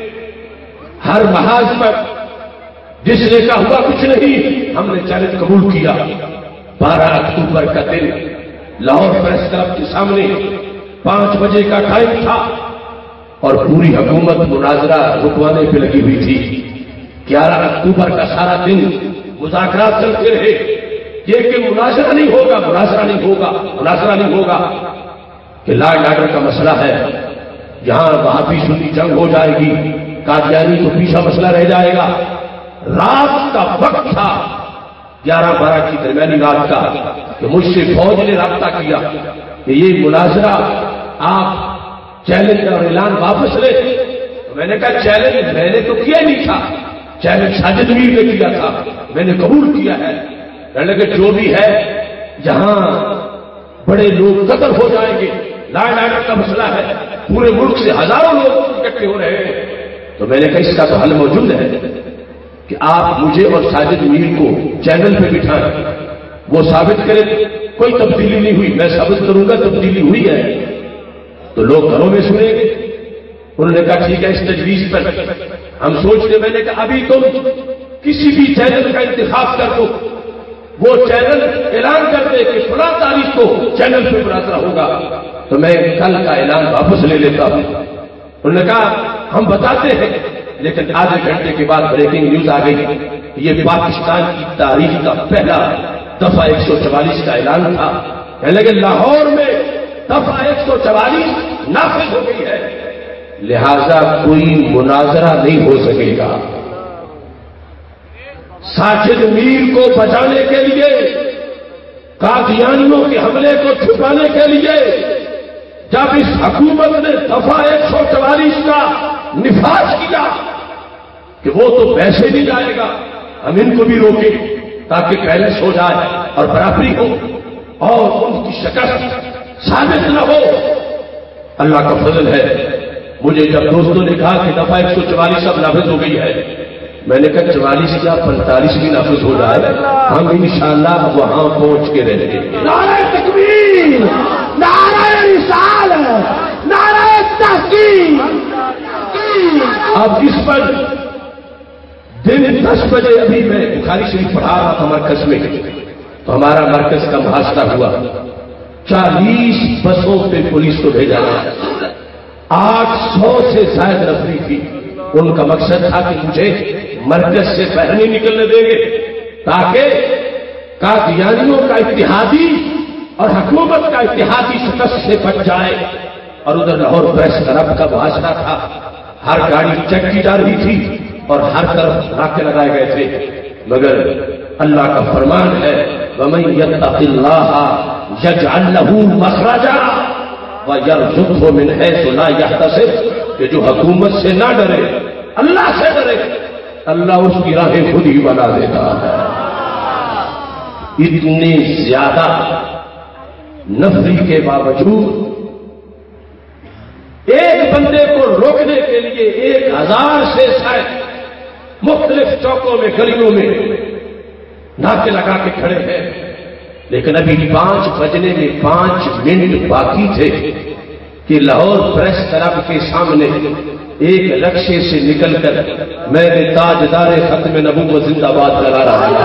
ہر محاذ پر جس نے کہا ہوا کچھ نہیں، ہم نے چیلنج قبول کیا. 12 اکتوبر کا دن لاہور پریس کلب کے سامنے 5 بجے کا ٹائم تھا اور پوری حکومت مناظرہ رکوانے پہ لگی ہوئی تھی. 11 اکتوبر کا سارا دن مذاکرات چلتے رہے. یہ کہ مناظرہ نہیں ہوگا، مناظرہ نہیں ہوگا، مناظرہ نہیں ہوگا، کہ لا اینڈ آرڈر کا مسئلہ ہے، یہاں وہابی سنی جنگ ہو جائے گی، قادیانی تو پیچھا مسئلہ رہ جائے گا. رات کا وقت تھا 11-12 کی درمیانی رات کا کہ مجھ سے فوج نے رابطہ کیا کہ یہ مناظرہ آپ چیلنج اور اعلان واپس لے. میں نے کہا چیلنج میں نے تو کیا نہیں تھا، چیلنج ساجد میر نے کیا تھا، میں نے قبول کیا ہے. کہنے کہ جو بھی ہے جہاں بڑے لوگ قتل ہو جائیں گے، لا اینڈ آرڈر کا مسئلہ ہے، پورے ملک سے ہزاروں لوگ اکٹھے ہو رہے ہیں. تو میں نے کہا اس کا تو حل موجود ہے کہ آپ مجھے اور ساجد میر کو چینل پہ بٹھائیں، وہ ثابت کرے کوئی تبدیلی نہیں ہوئی، میں ثابت کروں گا تبدیلی ہوئی ہے، تو لوگ گھروں میں سنیں گے. انہوں نے کہا ٹھیک ہے، اس تجویز پر ہم سوچ رہے. میں نے کہا ابھی تم کسی بھی چینل کا انتخاب کر دو، وہ چینل اعلان کر دے کہ فلاں تاریخ کو چینل پہ مناظرہ ہوگا، تو میں کل کا اعلان واپس لے لیتا ہوں. انہوں نے کہا ہم بتاتے ہیں، لیکن آدھے گھنٹے کے بعد بریکنگ نیوز آ گئی. یہ پاکستان کی تاریخ کا پہلا دفعہ 144 کا اعلان تھا. کہنے لگے لاہور میں دفعہ 144 نافذ ہو گئی ہے، لہذا کوئی مناظرہ نہیں ہو سکے گا. ساجد میر کو بچانے کے لیے قادیانیوں کے حملے کو چھپانے کے لیے جب اس حکومت نے دفعہ 144 کا نفاذ کیا کہ وہ تو ویسے نہیں جائے گا، ہم ان کو بھی روکیں تاکہ بیلنس ہو جائے اور برابری ہو اور ان کی شکست ثابت نہ ہو، اللہ کا فضل ہے مجھے جب دوستوں نے کہا کہ دفعہ 144 اب نافذ ہو گئی ہے، میں نے کہا 44 یا 45 بھی نافذ ہو جائے ہم انشاءاللہ وہاں پہنچ کے رہیں گے۔ نعرہ تکبیر، نعرہ رسالت، نعرہ تحقیق۔ اب اس پر دن 10 بجے ابھی میں بخاری شریف پڑھا رہا تھا مرکز میں، تو ہمارا مرکز کا محاصرہ ہوا، 40 بسوں پہ پولیس کو بھیجا گیا، 800 سے زائد نفری تھی۔ ان کا مقصد تھا کہ مجھے مرکز سے باہر نہیں نکلنے دیں گے تاکہ قادیانیوں کا اتحادی اور حکومت کا اتحادی شکست سے بچ جائے۔ اور ادھر لاہور پریس کلب کا محاصرہ تھا، ہر گاڑی چیک کی جا رہی تھی اور ہر طرف ناکے لگائے گئے تھے، مگر اللہ کا فرمان ہے وَمَن يَتَّقِ اللَّهَ يَجْعَل لَّهُ مَخْرَجًا وَيَرْزُقْهُ مِنْ حَيْثُ لَا يَحْتَسِبُ، کہ جو حکومت سے نہ ڈرے اللہ سے ڈرے اللہ اس کی راہیں خود ہی بنا دیتا ہے۔ اتنی زیادہ نفری کے باوجود ایک بندے کو روکنے کے لیے 1000 سے زائد مختلف چوکوں میں گلیوں میں ناکے لگا کے کھڑے ہیں، لیکن ابھی 5 بجنے میں 5 منٹ باقی تھے کہ لاہور پریس کلب کے سامنے ایک رکشے سے نکل کر میں نے تاجدار ختم نبوت زندہ باد کرا رہا تھا۔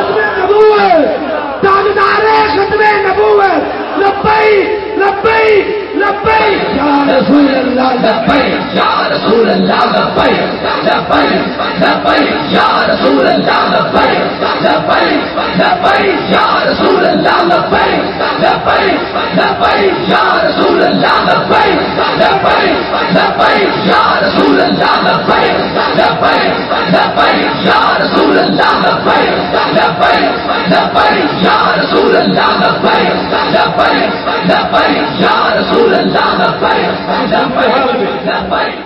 تاجدار ختم نبوت، لبیک لبیک لبیک یا رسول اللہ، لبیک یا رسول اللہ، لبیک لبیک لبیک یا رسول اللہ، لبیک لبیک لبیک یا رسول اللہ، لبیک لبیک لبیک یا رسول اللہ، لبیک لبیک لبیک یا رسول اللہ، لبیک لبیک لبیک یا رسول اللہ، لبیک لبیک لبیک یا رسول اللہ، لبیک لبیک لبیک یا رسول اللہ، لبیک لبیک لبیک۔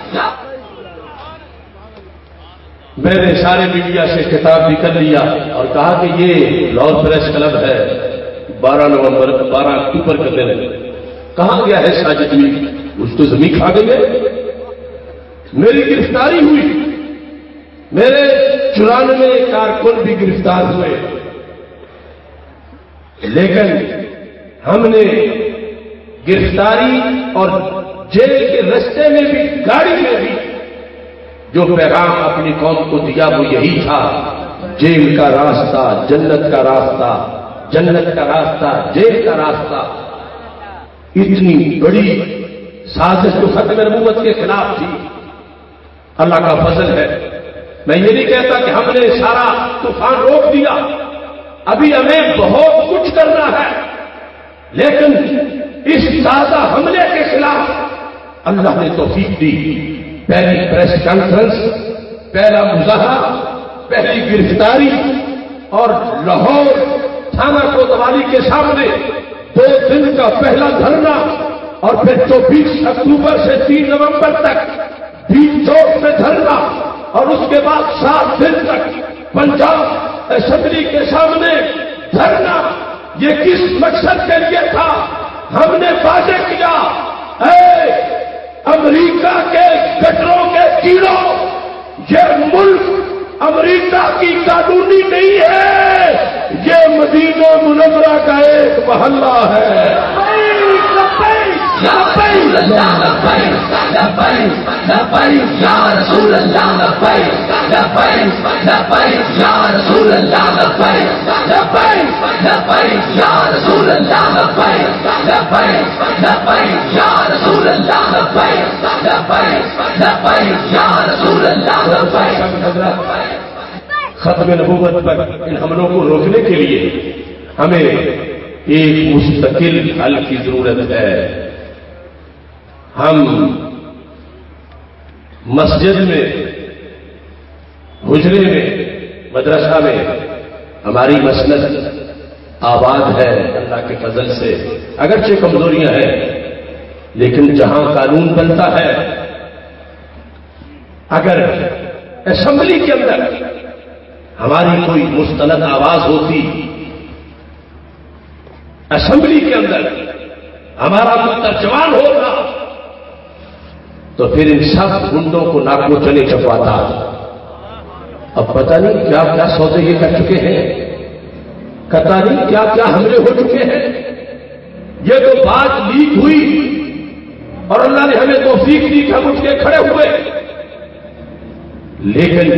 میں نے سارے میڈیا سے خطاب بھی کر لیا اور کہا کہ یہ لاہور پریس کلب ہے، 12 اکتوبر کا دن ہے، کہاں گیا ہے ساجد میر؟ اس تو زمین کھا گئے۔ میری گرفتاری ہوئی، میرے 94 کارکن بھی گرفتار ہوئے، لیکن ہم نے گرفتاری اور جیل کے رستے میں بھی گاڑی میں بھی جو پیغام اپنی قوم کو دیا وہ یہی تھا، جیل کا راستہ جنت کا راستہ، جنت کا راستہ جیل کا راستہ۔ اتنی بڑی سازش جو ختم نبوت کے خلاف تھی، اللہ کا فضل ہے۔ میں یہ نہیں کہتا کہ ہم نے سارا طوفان روک دیا، ابھی ہمیں بہت کچھ کرنا ہے، لیکن اس تازہ حملے کے خلاف اللہ نے توفیق دی۔ پہلی پریس کانفرنس، پہلا مظاہرہ، پہلی گرفتاری اور لاہور تھانہ کوتوالی کے سامنے 2 دن کا پہلا دھرنا، اور پھر 24 اکتوبر سے 3 نومبر تک بیچ چوک میں دھرنا، اور اس کے بعد 7 دن تک پنجاب اسمبلی کے سامنے دھرنا۔ یہ کس مقصد کے لیے تھا؟ ہم نے واضح کیا، اے امریکہ کے گٹروں کے کیڑوں، یہ ملک امریکہ کی قانونی نہیں ہے، یہ مدینہ منورہ کا ایک محلہ ہے۔ یا رسول اللہ، لبیک لبیک لبیک یا رسول اللہ، لبیک لبیک لبیک یا رسول اللہ، لبیک لبیک لبیک یا رسول اللہ، لبیک لبیک لبیک یا رسول اللہ، لبیک لبیک لبیک یا رسول اللہ، لبیک۔ ختم نبوت پر ان حملوں کو روکنے کے لیے ہمیں ایک مستقل حل کی ضرورت ہے۔ ہم مسجد میں، حجرے میں، مدرسہ میں ہماری مسند آباد ہے اللہ کے فضل سے، اگرچہ کمزوریاں ہیں، لیکن جہاں قانون بنتا ہے، اگر اسمبلی کے اندر ہماری کوئی مستند آواز ہوتی، اسمبلی کے اندر ہمارا کوئی ترجمان ہوگا، تو پھر ان سب گنڈوں کو ناکو چلے چپواتا۔ اب پتہ نہیں کیا کیا سودے یہ کر چکے ہیں، پتہ نہیں کیا کیا حملے ہو چکے ہیں۔ یہ تو بات لیک ہوئی اور اللہ نے ہمیں توفیق دی کہ ہم اٹھ کے کھڑے ہوئے، لیکن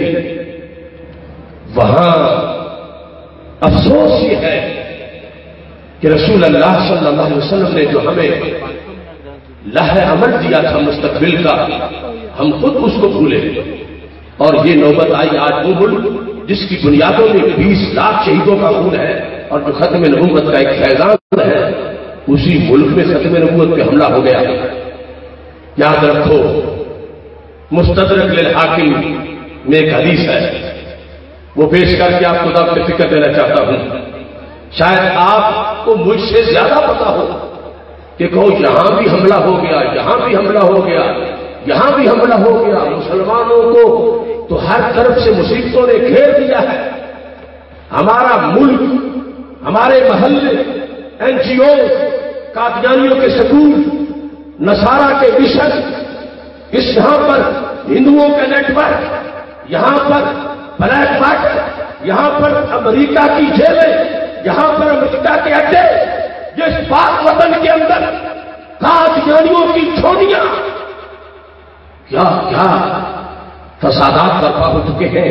وہاں افسوس یہ ہے کہ رسول اللہ صلی اللہ علیہ وسلم نے جو ہمیں لوح عمل دیا تھا مستقبل کا، ہم خود اس کو بھولے، اور یہ نوبت آئی آج وہ ملک جس کی بنیادوں میں 20 لاکھ شہیدوں کا خون ہے اور جو ختم نبوت کا ایک فیضان ہے، اسی ملک میں ختم نبوت پہ حملہ ہو گیا۔ یاد رکھو، مستدرک للحاکم میں ایک حدیث ہے، وہ پیش کر کے آپ کو ذوق فکر دینا چاہتا ہوں۔ شاید آپ کو مجھ سے زیادہ پتا ہو کہ کہو یہاں بھی حملہ ہو گیا، یہاں بھی حملہ ہو گیا، یہاں بھی حملہ ہو گیا، مسلمانوں کو تو ہر طرف سے مصیبتوں نے گھیر دیا ہے۔ ہمارا ملک، ہمارے محلے، این جی او، قادیانیوں کے سکول، نصارہ کے مشن، اس یہاں پر ہندوؤں کا نیٹ ورک، یہاں پر بلیک مارکیٹ، یہاں پر امریکہ کی جیلیں، یہاں پر امریکہ کے اڈے، جس پاک وطن کے اندر قادیانیوں کی چھوڑیاں، کیا کیا فسادات برپا ہو چکے ہیں۔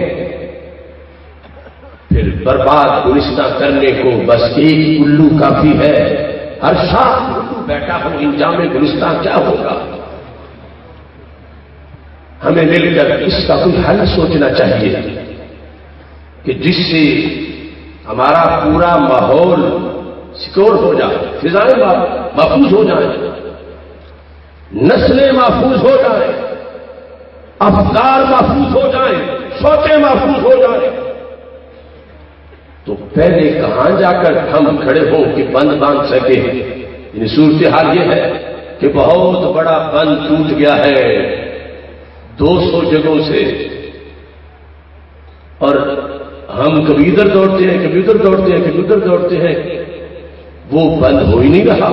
پھر برباد گلستہ کرنے کو بس ایک الو کافی ہے، ہر شاخ الو بیٹھا ہو، انجام گلستہ کیا ہوگا؟ ہمیں مل کر اس کا کوئی حل سوچنا چاہیے کہ جس سے ہمارا پورا ماحول سیکور ہو جائے، فضائیں محفوظ ہو جائیں، نسلیں محفوظ ہو جائیں، افکار محفوظ ہو جائیں، سوچیں محفوظ ہو جائیں۔ تو پہلے کہاں جا کر ہم کھڑے ہوں کہ بند باندھ سکے؟ یعنی صورتحال یہ ہے کہ بہت بڑا بند ٹوٹ گیا ہے 200 جگہوں سے، اور ہم کبھی ادھر دوڑتے ہیں، کبھی ادھر دوڑتے ہیں، کبھی ادھر دوڑتے ہیں، وہ بند ہو ہی نہیں رہا۔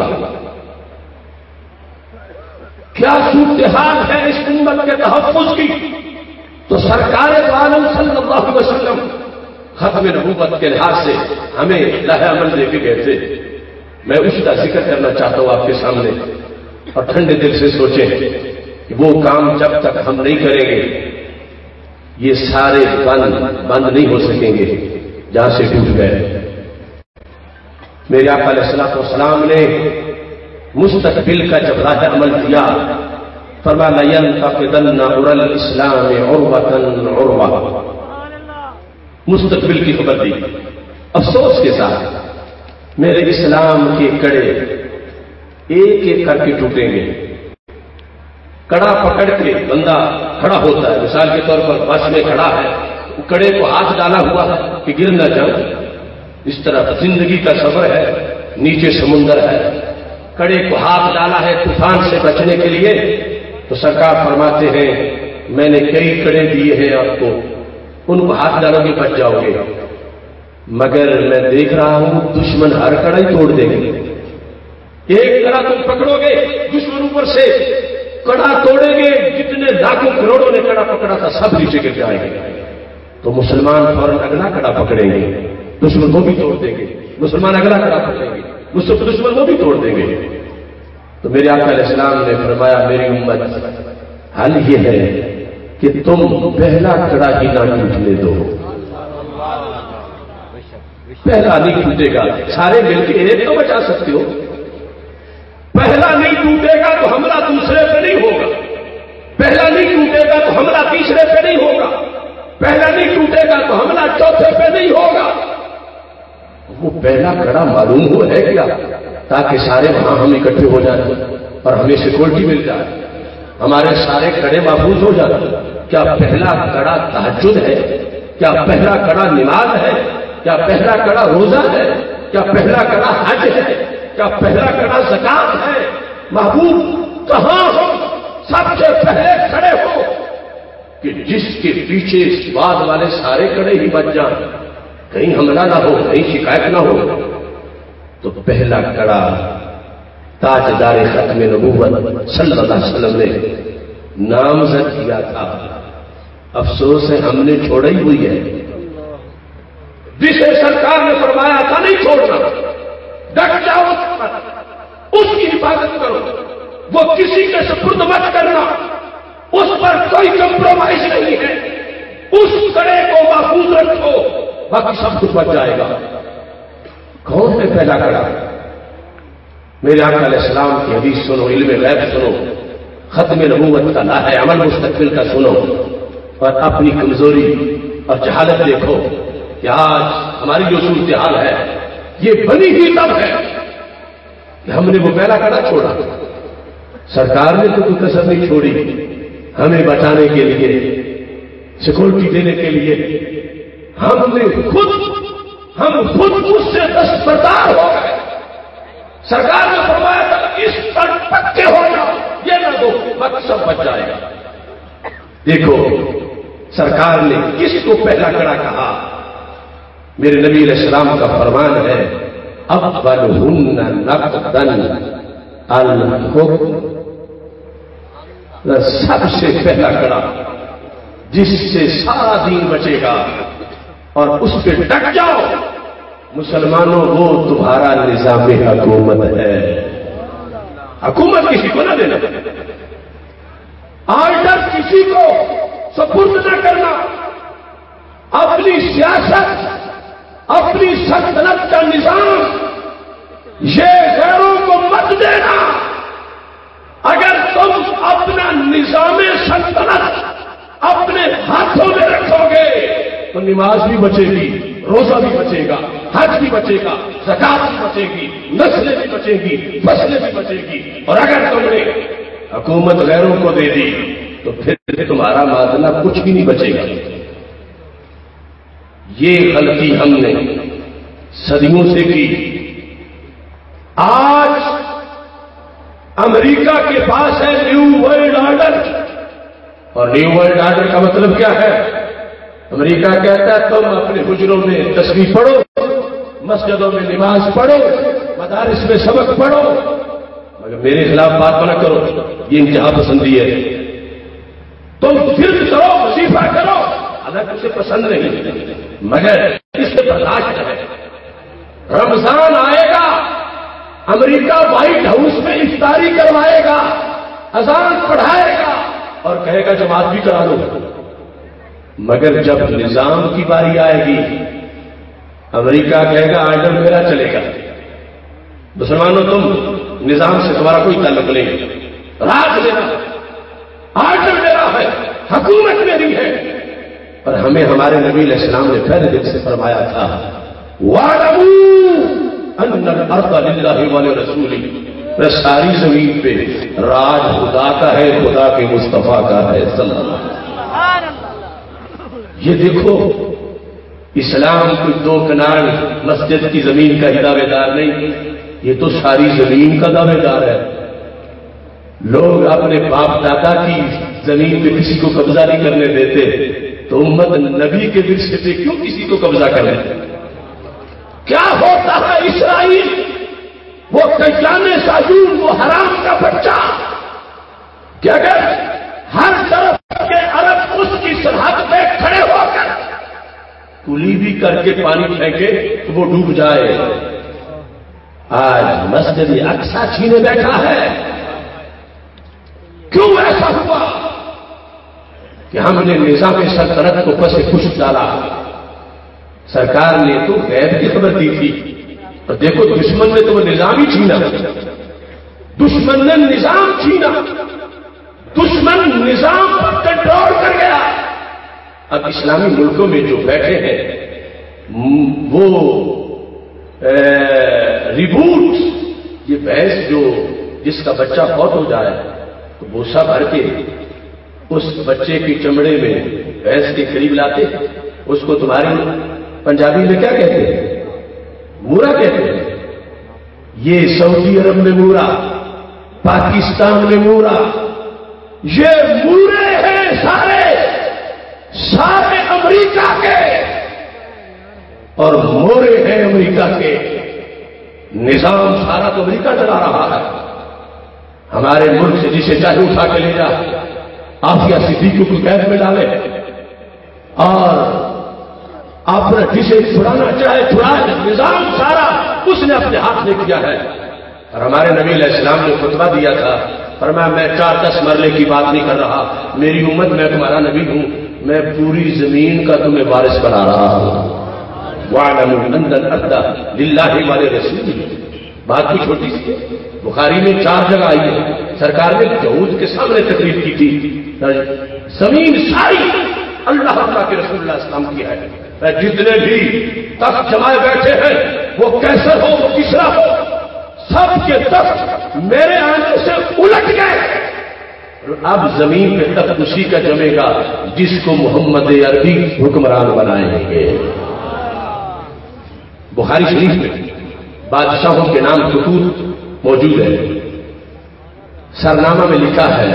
کیا صورتحال ہے اس امت کے تحفظ کی؟ تو سرکار عالم صلی اللہ علیہ وسلم ختم نبوت کے لحاظ سے ہمیں لوح عمل دے کے گئے تھے۔ میں اس کا ذکر کرنا چاہتا ہوں آپ کے سامنے، اور ٹھنڈے دل سے سوچیں کہ وہ کام جب تک ہم نہیں کریں گے یہ سارے بند نہیں ہو سکیں گے جہاں سے ٹوٹ گئے۔ میرے آقا علیہ الصلوۃ والسلام نے مستقبل کا جب راہ عمل کیا، فرمایا لَيَنْتَقِدَنَّ عُرَى الْإِسْلَامِ عُرْوَةً عُرْوَةً، مستقبل کی خبر دی۔ افسوس کے ساتھ میرے اسلام کے کڑے ایک ایک کر کے ٹوٹیں گے۔ کڑا پکڑ کے بندہ کھڑا ہوتا ہے، مثال کے طور پر بس میں کھڑا ہے، کڑے کو ہاتھ ڈالا ہوا ہے کہ گر نہ جائے۔ اس طرح زندگی کا سفر ہے، نیچے سمندر ہے، کڑے کو ہاتھ ڈالا ہے طوفان سے بچنے کے لیے، تو سرکار فرماتے ہیں میں نے کئی کڑے دیے ہیں آپ کو، ان کو ہاتھ ڈالو گے بچ جاؤ گے، مگر میں دیکھ رہا ہوں دشمن ہر کڑا ہی توڑ دیں گے۔ ایک کڑا تم پکڑو گے، دشمن اوپر سے کڑا توڑیں گے، جتنے لاکھوں کروڑوں نے کڑا پکڑا تھا سب نیچے گر جائیں گے۔ تو مسلمان فوراً اگلا کڑا پکڑیں گے، دشمن کو بھی توڑ دیں گے، مسلمان اگلا کڑا پکڑیں گے، دشمن کو بھی توڑ دیں گے۔ تو میرے آقا علیہ السلام نے فرمایا میری امت حل یہ ہے کہ تم پہلا کڑا ہی نہ ٹوٹنے دو۔ پہلا نہیں ٹوٹے گا، سارے مل کے ایک تو بچا سکتے ہو، پہلا نہیں ٹوٹے گا تو حملہ دوسرے پہ نہیں ہوگا، پہلا نہیں ٹوٹے گا تو حملہ تیسرے پہ نہیں ہوگا، پہلا نہیں ٹوٹے گا تو حملہ چوتھے پہ نہیں ہوگا۔ وہ پہلا کڑا معلوم ہو ہے کیا؟ تاکہ سارے وہاں ہم اکٹھے ہو جائیں اور ہمیں سیکورٹی مل جائے، ہمارے سارے کڑے محفوظ ہو جائیں۔ کیا پہلا کڑا تہجد ہے؟ کیا پہلا کڑا نماز ہے؟ کیا پہلا کڑا روزہ ہے؟ کیا پہلا کڑا حج ہے؟ کیا پہلا کڑا زکات ہے؟ محبوب کہاں ہو سب سے پہلے کھڑے ہو کہ جس کے پیچھے اس بعد والے سارے کڑے ہی بچ جائیں، کہیں حملہ نہ ہو، کہیں شکایت نہ ہو. تو پہلا کڑا تاجدار ختم نبوت صلی اللہ علیہ وسلم نے نامزد کیا تھا. افسوس ہے ہم نے چھوڑی ہوئی ہے. جسے سرکار نے فرمایا تھا نہیں چھوڑنا، ڈٹ جاؤ اس کی حفاظت کرو، وہ کسی کے سپرد مت کرنا، اس پر کوئی کمپرومائز نہیں ہے، اس کڑے کو محفوظ رکھو، باقی سب کچھ بچ جائے گا. کون ہے پہلا کڑا؟ میرے آقا علیہ السلام کی حدیث سنو، علم غیب سنو، ختم نبوت کا لاہ عمل مستقبل کا سنو، اور اپنی کمزوری اور جہالت دیکھو کہ آج ہماری جو صورتحال ہے یہ بنی ہی تب ہے کہ ہم نے وہ پہلا کڑا چھوڑا. سرکار نے تو کوئی کسر نہیں چھوڑی ہمیں بچانے کے لیے، سیکورٹی دینے کے لیے. ہم خود اس سے دستبردار ہو گئے. سرکار نے فرمایا تھا اس پر پکے ہو جاؤ، یہ نہ دو، مقصد بچ جائے گا. دیکھو سرکار نے کس کو پہلا کڑا کہا؟ میرے نبی علیہ السلام کا فرمان ہے اولہن نقدن الحکم. سب سے پہلا کڑا جس سے سارا دین بچے گا اور اس پہ ڈٹ جاؤ مسلمانوں، وہ تمہارا نظام حکومت ہے. حکومت کسی کو نہ دینا، آرڈر کسی کو سپرد نہ کرنا، اپنی سیاست، اپنی سلطنت کا نظام یہ غیروں کو مت دینا. اگر تم اپنا نظام سلطنت اپنے ہاتھوں میں رکھو گے تو نماز بھی بچے گی، روزہ بھی بچے گا، حج بھی بچے گا، زکات بھی بچے گی، نسلیں بھی بچے گی، فصلیں بھی بچے گی. اور اگر تم نے حکومت غیروں کو دے دی تو پھر تمہارا معاملہ کچھ بھی نہیں بچے گا. یہ غلطی ہم نے صدیوں سے کی. آج امریکہ کے پاس ہے نیو ورلڈ آرڈر، اور نیو ورلڈ آرڈر کا مطلب کیا ہے؟ امریکہ کہتا ہے تم اپنے حجروں میں تسبیح پڑھو، مسجدوں میں نماز پڑھو، مدارس میں سبق پڑھو، مگر میرے خلاف بات نہ کرو، یہ انتہا پسندی ہے. تم ذکر کرو، وظیفہ کرو، حالانکہ اسے پسند نہیں مگر اس سے برداشت ہے. رمضان آئے گا، امریکہ وائٹ ہاؤس میں افطاری کروائے گا، اذان پڑھائے گا اور کہے گا جماعت بھی کرا لو. مگر جب نظام کی باری آئے گی امریکہ کہے گا آرڈر میرا چلے گا. مسلمانوں تم نظام سے تمہارا کوئی تعلق نہیں، راج میرا، آرڈر میرا ہے، حکومت میری ہے. اور ہمیں ہمارے نبی علیہ السلام نے پہلے دن سے فرمایا تھا وَاعْلَمُوا أَنَّ الْأَرْضَ لِلَّهِ وَلِرَسُولِهِ، ساری زمین پہ راج خدا کا ہے، خدا کے مصطفیٰ کا ہے صلی اللہ علیہ وسلم. یہ دیکھو اسلام کوئی دو کنار مسجد کی زمین کا ہی دعوے دار نہیں، یہ تو ساری زمین کا دعوے دار ہے. لوگ اپنے باپ دادا کی زمین پہ کسی کو قبضہ نہیں کرنے دیتے تو امت نبی کے ورثے پہ کیوں کسی کو قبضہ کرے؟ کیا ہوتا ہے اسرائیل، وہ کیان ساجون، وہ حرام کا بچہ کہ اگر ہر طرف کے عرب اس کی سرحد پہ کھڑے ہو کر کلی بھی کر کے پانی پھینکے تو وہ ڈوب جائے. آج مسجد اقصی چھینے بیٹھا ہے. کیوں ایسا ہوا کہ ہم نے نظام سلطنت کو پس پش ڈالا؟ سرکار نے تو غیب کی خبر دی تھی، اور دیکھو دشمن نے تو وہ نظام ہی چھینا، دشمن نے نظام چھینا، دشمن نظام پر کنٹرول کر گیا. اب اسلامی ملکوں میں جو بیٹھے ہیں وہ ریبوٹ، یہ بھینس جو جس کا بچہ فوت ہو جائے تو بوسا بھر کے اس بچے کی چمڑے میں بھینس کے قریب لاتے، اس کو تمہاری پنجابی میں کیا کہتے ہیں؟ مورا کہتے ہیں، یہ سعودی عرب میں مورا، پاکستان میں مورا، یہ مورے ہیں سارے امریکہ کے، اور مورے ہیں امریکہ کے، نظام سارا تو امریکہ چلا رہا ہے۔ ہمارے ملک سے جسے چاہے اٹھا کے لے جا، عافیہ صدیقی کو قید میں ڈالے، اور اپنا جسے چھڑانا چاہے چھڑائے، نظام سارا اس نے اپنے ہاتھ میں کیا ہے۔ اور ہمارے نبی علیہ السلام نے خطبہ دیا تھا، فرمایا میں 4-10 مرلے کی بات نہیں کر رہا، میری امت میں تمہارا نبی ہوں، میں پوری زمین کا تمہیں وارث بنا رہا ہوں۔ وَاعْلَمُوا أَنَّ الْأَرْضَ لِلَّهِ وَلِرَسُولِهِ، بات بھی چھوٹی سی، بخاری میں 4 جگہ آئی ہے، سرکار نے یہود کے سامنے تقریر کی تھی، زمین ساری اللہ تعالیٰ کے رسول اللہ السلام کی ہے، جتنے بھی تخت جمائے بیٹھے ہیں، وہ کیسر ہو، وہ کسرا ہو، سب کے تخت میرے آنے سے الٹ گئے، اب زمین پہ تخت اسی کا جمے گا جس کو محمد عربی حکمران بنائیں گے۔ بخاری شریف میں بادشاہوں کے نام خطوط موجود ہے، سرنامہ میں لکھا ہے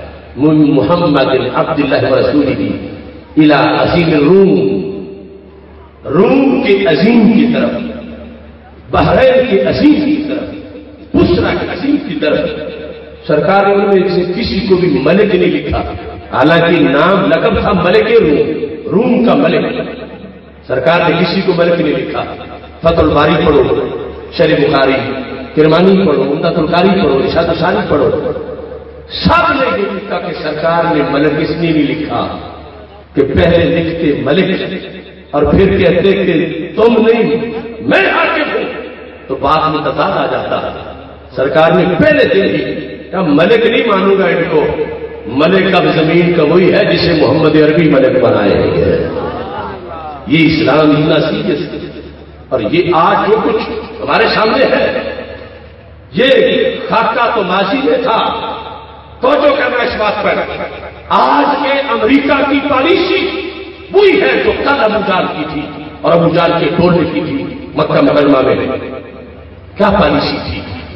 محمد عبداللہ ورسولہ الی عظیم الروم، روم کے عظیم کی طرف، بحرین کے عظیم کی طرف، بصرہ کے عظیم کی طرف۔ سرکار نے ان میں سے کسی کو بھی ملک نہیں لکھا، حالانکہ نام لقب تھا ملک روم، روم کا ملک، سرکار نے کسی کو ملک نہیں لکھا۔ فتح الباری پڑھو، شرح بخاری، کرمانی پڑھو، عمدۃ القاری پڑھو، ارشاد الثانی پڑھو، سب نے یہ لکھا کہ سرکار نے ملک اس لیے نہیں لکھا کہ پہلے لکھتے ملک اور پھر کہتے کہ تم نہیں میں حاکم ہوں تو بات میں تضاد آ جاتا۔ سرکار نے پہلے دن ہی کہا ملک نہیں مانوں گا ان کو، ملک اب زمین کا وہی ہے جسے محمد عربی ملک بنائے گئے۔ یہ اسلام اتنا سیریس، اور یہ آج جو کچھ ہمارے سامنے ہے یہ خاکہ تو ماضی میں تھا، توجہ کرنا اس بات پر، آج کے امریکہ کی پالیسی وہی ہے جو کل ابو جہل کی تھی اور ابو جہل کے ٹولے کی تھی مکہ مکرمہ میں۔ کیا پالیسی تھی؟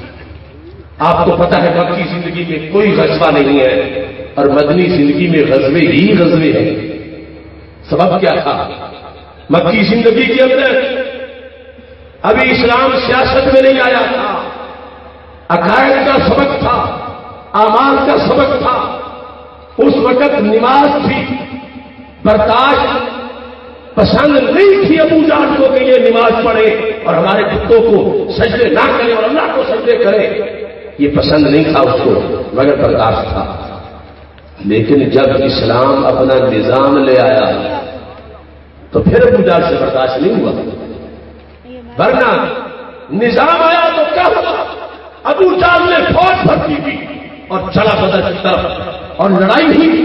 آپ کو پتا ہے مکی زندگی میں کوئی غزوہ نہیں ہے اور مدنی زندگی میں غزوے ہی غزوے ہیں۔ سبب کیا تھا؟ مکی زندگی کے اندر ابھی اسلام سیاست میں نہیں آیا تھا، عقائد کا سبق تھا، اعمال کا سبق تھا۔ اس وقت نماز تھی، برداشت پسند نہیں تھی ابو جہل کو کہ یہ نماز پڑھے اور ہمارے بتوں کو سجدے نہ کرے اور اللہ کو سجدے کرے، یہ پسند نہیں تھا اس کو، مگر برداشت تھا۔ لیکن جب اسلام اپنا نظام لے آیا تو پھر ابو جہل سے برداشت نہیں ہوا، ورنہ نظام آیا تو کیا ہوا؟ ابو جہل نے فوج بھرتی کی اور چلا بدر کی طرف اور لڑائی ہوئی۔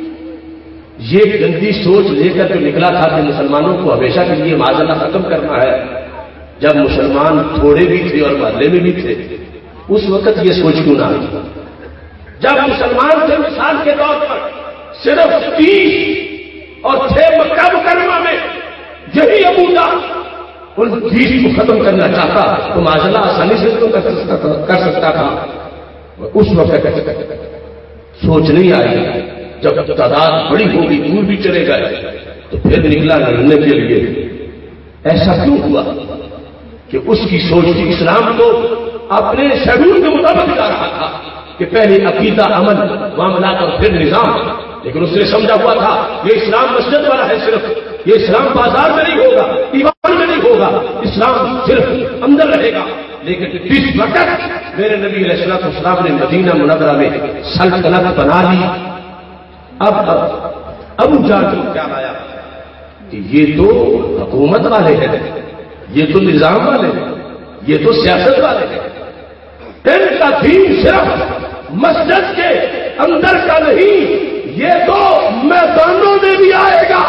یہ گندی سوچ لے کر جو نکلا تھا کہ مسلمانوں کو ہمیشہ کے لیے معاذ ختم کرنا ہے، جب مسلمان تھوڑے بھی تھے اور محلے میں بھی تھے، اس وقت یہ سوچ کیوں نہ آئی؟ جب مسلمان تھے مثال کے طور پر صرف 30 اور تھے مکہ مکرمہ میں، یہی ابو جہل ان 30 کو ختم کرنا چاہتا تو معاذ آسانی سے تو کر سکتا تھا۔ اس وقت سوچ نہیں آئی، جب تعداد بڑی ہوگی دور بھی چلے گئے تو پھر نکلا لڑنے کے لیے۔ ایسا کیوں ہوا کہ اس کی سوچ تھی، اسلام تو اپنے شیڈول کے مطابق جا رہا تھا کہ پہلے عقیدہ، عمل، معاملات اور پھر نظام، لیکن اس نے سمجھا ہوا تھا یہ اسلام مسجد والا ہے، صرف یہ اسلام بازار میں نہیں ہوگا، ایوان میں نہیں ہوگا، اسلام صرف اندر رہے گا۔ لیکن جس وقت میرے نبی علیہ السلام نے مدینہ منورہ میں سلطنت بنا لی، اب ابو جہل کو کیا آیا کہ یہ تو حکومت والے ہیں، یہ تو نظام والے ہیں، یہ تو سیاست والے ہیں، ان کا دین صرف مسجد کے اندر کا نہیں، یہ تو میدانوں میں بھی آئے گا۔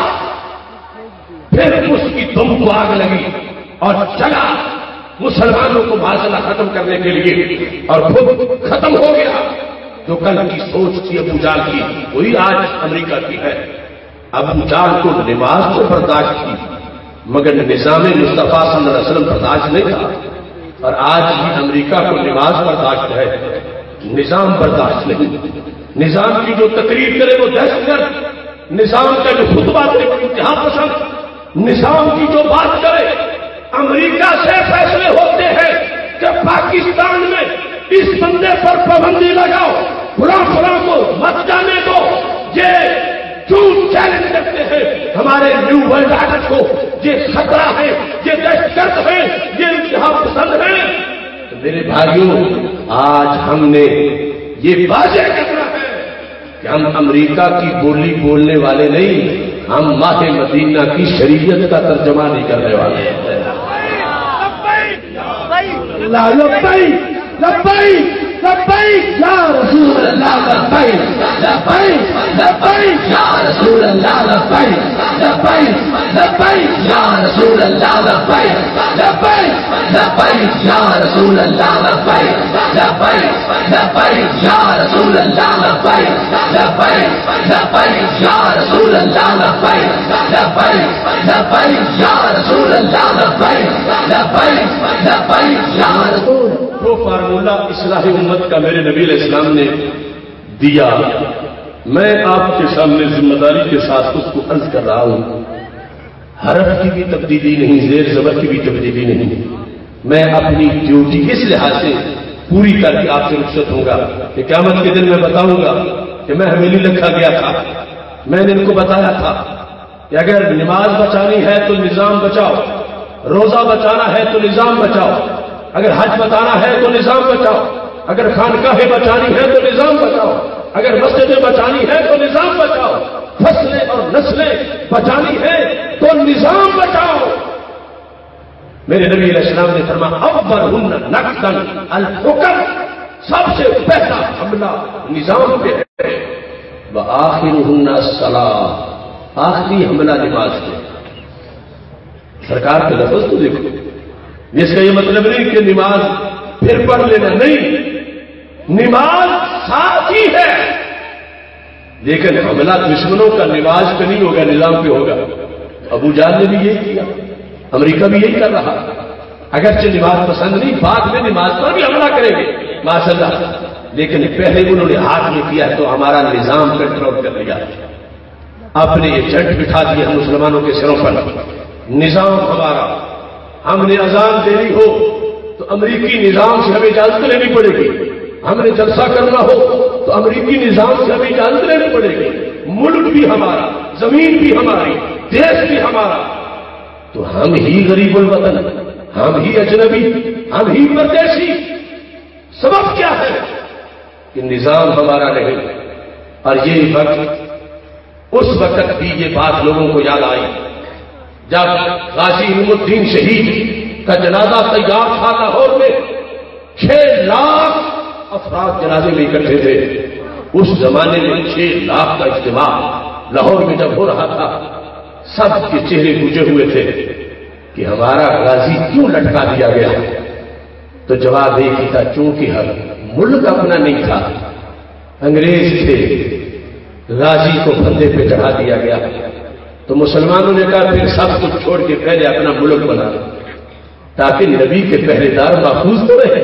پھر اس کی دم کو آگ لگی اور چلا مسلمانوں کو معاشرہ ختم کرنے کے لیے، اور خود ختم ہو گیا۔ جو کل کی سوچ تھی ابو جہل کی وہی آج امریکہ کی ہے۔ ابو جہل کو نماز تو برداشت تھی مگر نظام مصطفیٰ صلی اللہ علیہ وسلم برداشت نہیں تھا. اور آج بھی امریکہ کو نماز برداشت ہے، نظام برداشت نہیں. نظام کی جو تقریر کرے وہ دہشت گرد، نظام کا جو خطبہ دے وہ انتہا پسند، نظام کی جو بات کرے. امریکہ سے فیصلے ہوتے ہیں کہ پاکستان میں اس بندے پر پابندی لگاؤ، فلاں کو مت جانے دو. یہ جھوٹ چیلنج کرتے ہیں ہمارے نیو ورلڈ آرڈر کو. یہ خطرہ ہے، یہ دہشت گرد ہے، یہ انتہا پسند ہے. تو میرے بھائیوں، آج ہم نے یہ واضح کرنا ہے کہ ہم امریکہ کی بولی بولنے والے نہیں، ہم ماہ مدینہ کی شریعت کا ترجمہ نہیں کرنے والے ہیں. لبیک یا رسول اللہ لبیک لبیک لبیک یا رسول اللہ لبیک لبیک لبیک یا رسول اللہ لبیک لبیک لبیک یا رسول اللہ لبیک لبیک لبیک یا رسول اللہ لبیک لبیک لبیک یا رسول اللہ لبیک لبیک لبیک یا رسول اللہ لبیک لبیک لبیک یا رسول. وہ فارمولہ اصلاح امت کا میرے نبی علیہ السلام نے دیا، میں آپ کے سامنے ذمہ داری کے ساتھ اس کو عرض کر رہا ہوں. حرف کی بھی تبدیلی نہیں، زیر زبر کی بھی تبدیلی نہیں. میں اپنی ڈیوٹی اس لحاظ سے پوری کر کے آپ سے رخصت ہوں گا کہ قیامت کے دن میں بتاؤں گا کہ میں حویلی رکھا گیا تھا. میں نے ان کو بتایا تھا کہ اگر نماز بچانی ہے تو نظام بچاؤ، روزہ بچانا ہے تو نظام بچاؤ، اگر حج بتانا ہے تو نظام بچاؤ، اگر خانقاہیں بچانی ہے تو نظام بچاؤ، اگر مسجدیں بچانی ہے تو نظام بچاؤ، فصلیں اور نسلیں بچانی ہے تو نظام بچاؤ. میرے نبی علیہ السلام نے فرمایا اولہن نقضا الحکم، سب سے پہلا حملہ نظام پہ ہے. وآخرہن الصلاۃ، آخری حملہ نماز پہ. سرکار کے لفظ تو دیکھو، جس کا یہ مطلب نہیں کہ نماز پھر پڑھ لینا، نہیں، نماز ساتھ ہی ہے. لیکن حملہ دشمنوں کا نماز پہ نہیں ہوگا، نظام پہ ہوگا. ابو جہل نے بھی یہی کیا، امریکہ بھی یہی کر رہا. اگرچہ نماز پسند نہیں، بعد میں نماز پر بھی حملہ کریں گے ماشاء اللہ، لیکن پہلے انہوں نے ہاتھ میں کیا تو ہمارا نظام کنٹرول کر لیا. اپنے ایجنٹ بٹھا دیے ہم مسلمانوں کے سروں پر. نظام ہمارا، ہم نے اذان دینی ہو تو امریکی نظام سے ہمیں اجازت لینی پڑے گی. ہم نے جلسہ کرنا ہو تو امریکی نظام سے ہمیں اجازت لینی پڑے گی. ملک بھی ہمارا، زمین بھی ہماری، دیش بھی ہمارا. تو ہم ہی غریب الوطن، ہم ہی اجنبی، ہم ہی پردیسی. سبب کیا ہے کہ نظام ہمارا نہیں. اور یہ وقت، اس وقت بھی یہ بات لوگوں کو یاد آئی جب غازی علم الدین شہید کا جنازہ تیار تھا. لاہور میں 6 لاکھ افراد جنازے میں اکٹھے تھے. اس زمانے میں 6 لاکھ کا اجتماع لاہور میں جب ہو رہا تھا، سب کے چہرے بجھے ہوئے تھے کہ ہمارا غازی کیوں لٹکا دیا گیا. تو جواب ایک ہی تھا، چونکہ ہر ملک اپنا نہیں تھا، انگریز تھے، غازی کو پھندے پہ چڑھا دیا گیا. تو مسلمانوں نے کہا پھر سب کچھ چھوڑ کے پہلے اپنا ملک بنا تاکہ نبی کے پہرے دار محفوظ تو رہے.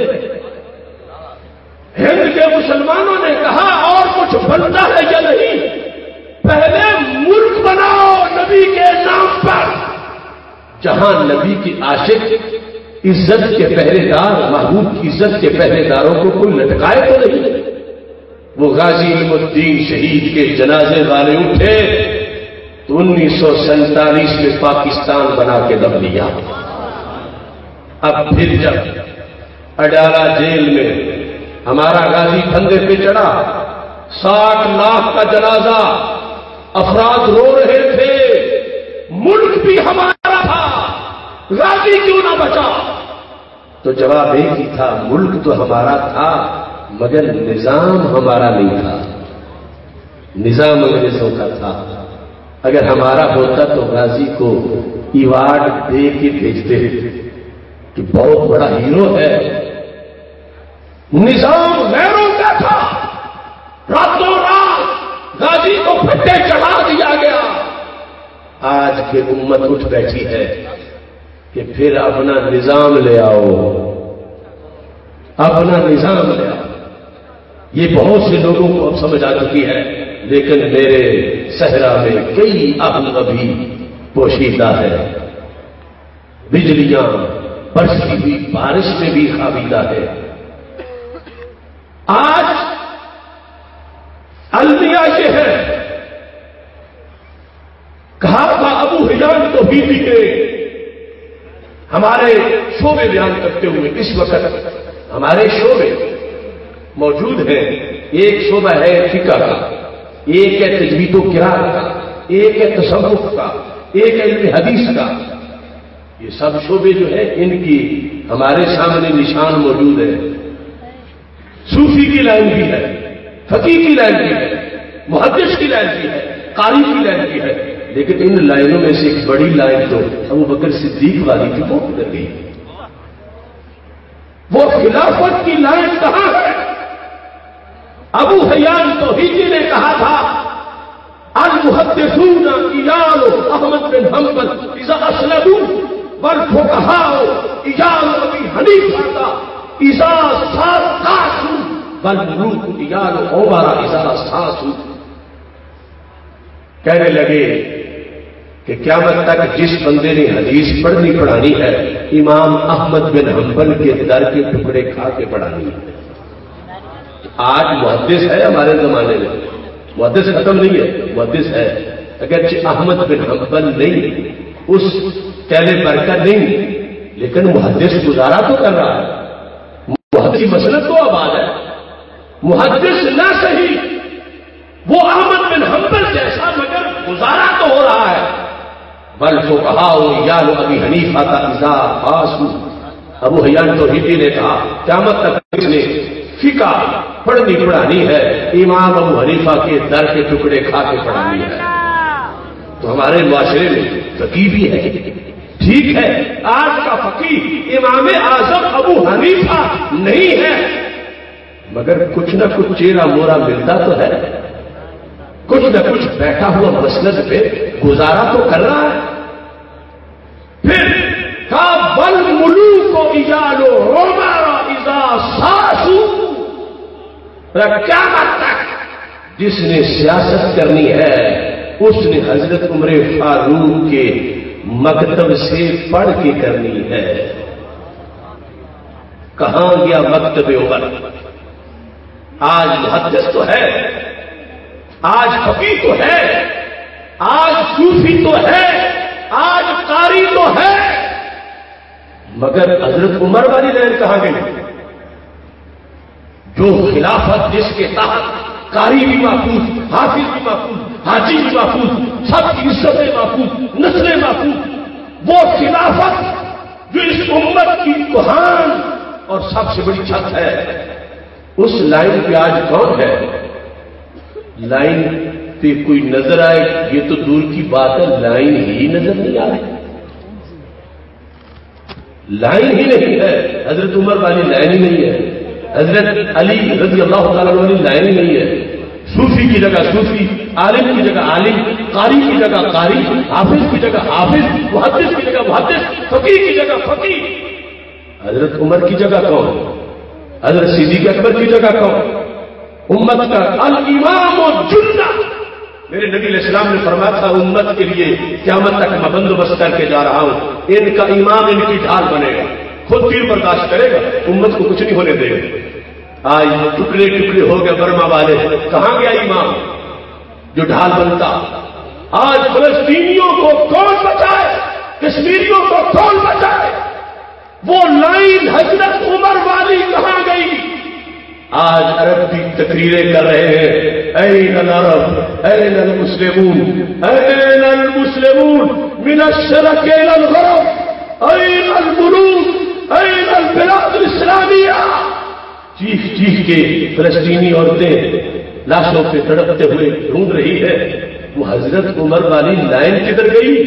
ہند کے مسلمانوں نے کہا اور کچھ بنتا ہے یا نہیں، پہلے ملک بناؤ نبی کے نام پر. جہاں نبی کی عاشق عزت کے پہرے دار، محبوب کی عزت کے پہرے داروں کو کوئی لٹکائے تو نہیں. وہ غازی علم الدین شہید کے جنازے والے اٹھے تو 1947 میں پاکستان بنا کے دم لیا. اب پھر جب اڈالہ جیل میں ہمارا غازی پھندے پہ چڑھا، 60 لاکھ کا جنازہ، افراد رو رہے تھے، ملک بھی ہمارا تھا، غازی کیوں نہ بچا. تو جواب ایک ہی تھا، ملک تو ہمارا تھا مگر نظام ہمارا نہیں تھا. نظام انگریزوں کا تھا. اگر ہمارا ہوتا تو غازی کو ایوارڈ دے کے بھیجتے کہ بہت بڑا ہیرو ہے. نظام غیروں کا تھا، راتوں رات غازی کو پھٹے چڑھا دیا گیا. آج پھر امت اٹھ بیٹھی ہے کہ پھر اپنا نظام لے آؤ، اپنا نظام لے آؤ۔ یہ بہت سے لوگوں کو اب سمجھ آ چکی ہے، لیکن میرے صحرا میں کئی اہم ابھی پوشیدہ ہے، بجلیاں برستی ہوئی بارش میں بھی خابیدہ ہے۔ آج المیہ یہ ہے، کہا تھا ابو حیان توحیدی کے ہمارے شعبے بیان کرتے ہوئے، اس وقت ہمارے شعبے موجود ہیں۔ ایک شعبہ ہے فقہ کا، ایک ہے تجوید و قراءت کا، ایک ہے تصوف کا، ایک ہے علم حدیث کا۔ یہ سب شعبے جو ہیں ان کی ہمارے سامنے نشان موجود ہے۔ صوفی کی لائن بھی ہے، فقیہ کی لائن بھی ہے، محدث کی لائن بھی ہے، قاری کی لائن بھی ہے، لیکن ان لائنوں میں سے ایک بڑی لائن جو ابو بکر صدیق والی تھی وہ کدھر گئی؟ وہ خلافت کی لائن کہاں ہے؟ ابو حیان توحیدی نے کہا تھا المحدثون ایال احمد بن حنبل اذا اسلموا والفقهاء ایال ابی حنیفہ اذا ساسوا والملوک ایال عمر اذا ساسوا۔ کہنے لگے کہ قیامت تک جس بندے نے حدیث پڑھنی پڑھانی ہے امام احمد بن حنبل کے در کے ٹکڑے کھا کے پڑھانی ہے۔ آج محدث ہے ہمارے زمانے میں، محدث ختم نہیں ہے، محدث ہے، اگرچہ احمد بن حنبل نہیں، اس کیلیبر کا نہیں، لیکن محدث گزارا تو کر رہا ہے، محدث مسلک تو آباد ہے، محدث نہ صحیح وہ احمد بن حنبل جیسا مگر گزارا تو ہو رہا ہے۔ والفقهاء یال ابی حنیفہ اذا فاسوا۔ ابو حیان توحیدی نے کہا قیامت تک اس نے فقہ پڑھنی پڑھانی ہے، امام ابو حنیفہ کے در کے ٹکڑے کھا کے پڑھانی ہے۔ تو ہمارے معاشرے میں فقیہ بھی ہے، ٹھیک ہے، آج کا فقیہ امام اعظم ابو حنیفہ نہیں ہے، مگر کچھ نہ کچھ چہرہ مورا ملتا تو ہے، کچھ نہ کچھ بیٹھا ہوا مسند پہ گزارا تو کر رہا ہے۔ پھر بل ملوک ایالو عمر اذا ساسوا۔ قیامت تک جس نے سیاست کرنی ہے اس نے حضرت عمر فاروق کے مکتب سے پڑھ کے کرنی ہے۔ کہاں گیا مکتب عمر؟ آج محدث تو ہے، آج فقیہ تو ہے، آج صوفی تو ہے، آج قاری تو ہے، مگر حضرت عمر والی لائن کہاں گئی؟ جو خلافت جس کے تحت قاری بھی محفوظ، حافظ بھی محفوظ، حاجی بھی محفوظ، سب کی عزتیں محفوظ، نسلیں محفوظ، وہ خلافت جو اس امت کی کوہان اور سب سے بڑی چھت ہے، اس لائن پہ آج کون ہے؟ لائن پہ کوئی نظر آئے یہ تو دور کی بات ہے، لائن ہی نظر نہیں آ رہی، لائن ہی نہیں ہے، حضرت عمر والی لائن ہی نہیں ہے، حضرت علی رضی اللہ تعالیٰ عنہ والی لائن ہی نہیں ہے، صوفی کی جگہ صوفی، عالم کی جگہ عالم، قاری کی جگہ قاری، حافظ کی جگہ حافظ، محدث کی جگہ محدث، فقیہ کی جگہ فقیہ۔ حضرت عمر کی جگہ کون؟ حضرت صدیق اکبر کی جگہ کون؟ امت کا الامام الجنہ۔ میرے نبی علیہ السلام نے فرمایا تھا امت کے لیے قیامت تک میں بندوبست کر کے جا رہا ہوں، ان کا امام ان کی ڈھال بنے گا، خود پیر برداشت کرے گا، امت کو کچھ نہیں ہونے دے گا۔ آج ٹکڑے ٹکڑے ہو گئے برما والے، کہاں گیا امام جو ڈھال بنتا؟ آج فلسطینیوں کو کون بچائے، کشمیریوں کو کون بچائے؟ وہ لائن حضرت عمر والی کہاں گئی؟ آج عرب بھی تقریریں کر رہے ہیں، این العرب این المسلمون این المسلمون من الشرق الى الغرب این الملوک این البلاد الاسلامیہ۔ چیخ چیخ کے فلسطینی عورتیں لاشوں پہ تڑپتے ہوئے ڈھونڈ رہی ہے، وہ حضرت عمر والی لائن کدھر گئی؟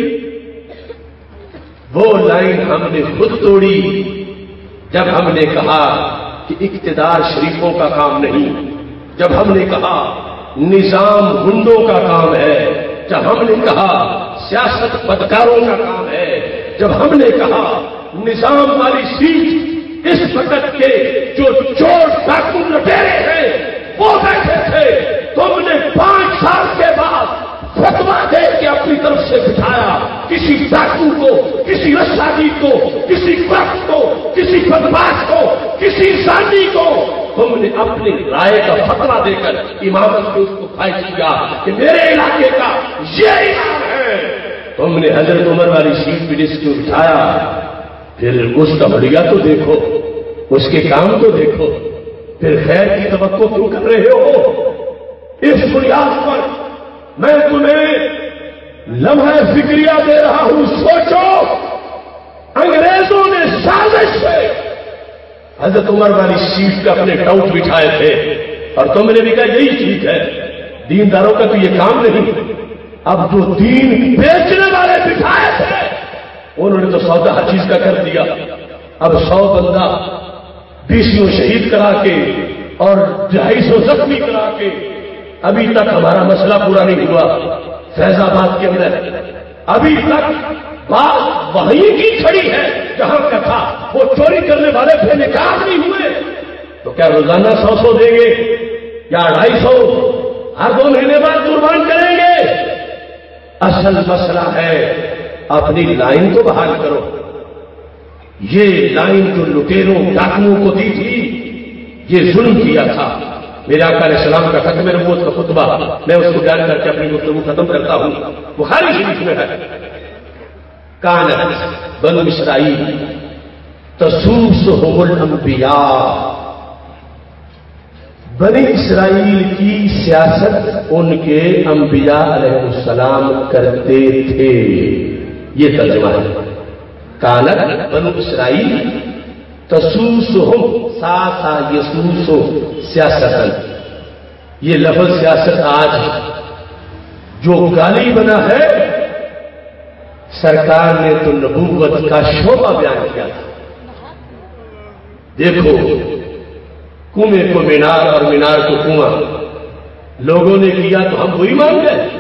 وہ لائن ہم نے خود توڑی جب ہم نے کہا کہ اقتدار شریفوں کا کام نہیں، جب ہم نے کہا نظام گنڈوں کا کام ہے، جب ہم نے کہا سیاست بدکاروں کا کام ہے. جب ہم نے کہا نظام والی سیٹ اس وقت کے جو چور ڈاکو لٹیرے ہیں وہ بیٹھے تھے، تم نے 5 سال کے بعد فتوا دے کے اپنی طرف سے بٹھایا. کسی ڈاکو کو، کسی رشادی کو، کسی کرپٹ کو، کسی بدماش کو، کسی زانی کو تم نے اپنی رائے کا فتوا دے کر امامت کو اس کو فائز کیا کہ میرے علاقے کا یہ امام ہے. تم نے حضرت عمر والی سیٹ پہ جس کو بٹھایا، پھر اس کا بڑھیا تو دیکھو، اس کے کام تو دیکھو، پھر خیر کی توقع کیوں کر رہے ہو؟ اس بنیاد پر میں تمہیں لمحہ فکریہ دے رہا ہوں. سوچو، انگریزوں نے سازش سے حضرت عمر والی سیٹ پہ اپنے ٹاؤٹ بٹھائے تھے اور تم نے بھی کہا یہی ٹھیک ہے، دینداروں کا تو یہ کام نہیں. اب جو دین بیچنے والے بٹھائے تھے انہوں نے تو سودا ہر چیز کا کر دیا. اب 100 بندہ 20 شہید کرا کے اور 250 زخمی کرا کے ابھی تک ہمارا مسئلہ پورا نہیں ہوا. فیض آباد کے اندر ابھی تک بات وہیں کی کھڑی ہے جہاں کا تھا. وہ چوری کرنے والے بے نقاب نہیں ہوئے تو کیا روزانہ 100 دیں گے یا 250 ہر 2 مہینے بعد قربان کریں گے؟ اصل مسئلہ ہے اپنی لائن کو بحال کرو. یہ لائن جو لٹیروں ڈاکوؤں کو دی تھی یہ ظلم کیا تھا. میرے آقا علیہ السلام کا ختم نبوت کا خطبہ میں اس کو بیان کر کے اپنی گفتگو ختم کرتا ہوں. بخاری شریف میں ہے کانت بنو اسرائیل تسوسہم الانبیاء. بنی اسرائیل کی سیاست ان کے انبیاء علیہ السلام کرتے تھے. یہ ترجمہ ہے. کانت بنو اسرائیل تسوسہم ساسا یسوسو سیاستن. یہ لفظ سیاست آج جو گالی بنا ہے، سرکار نے تو نبوت کا شعبہ بیان کیا تھا. دیکھو، کنویں کو مینار اور مینار کو کنواں لوگوں نے کیا تو ہم وہی مان گئے.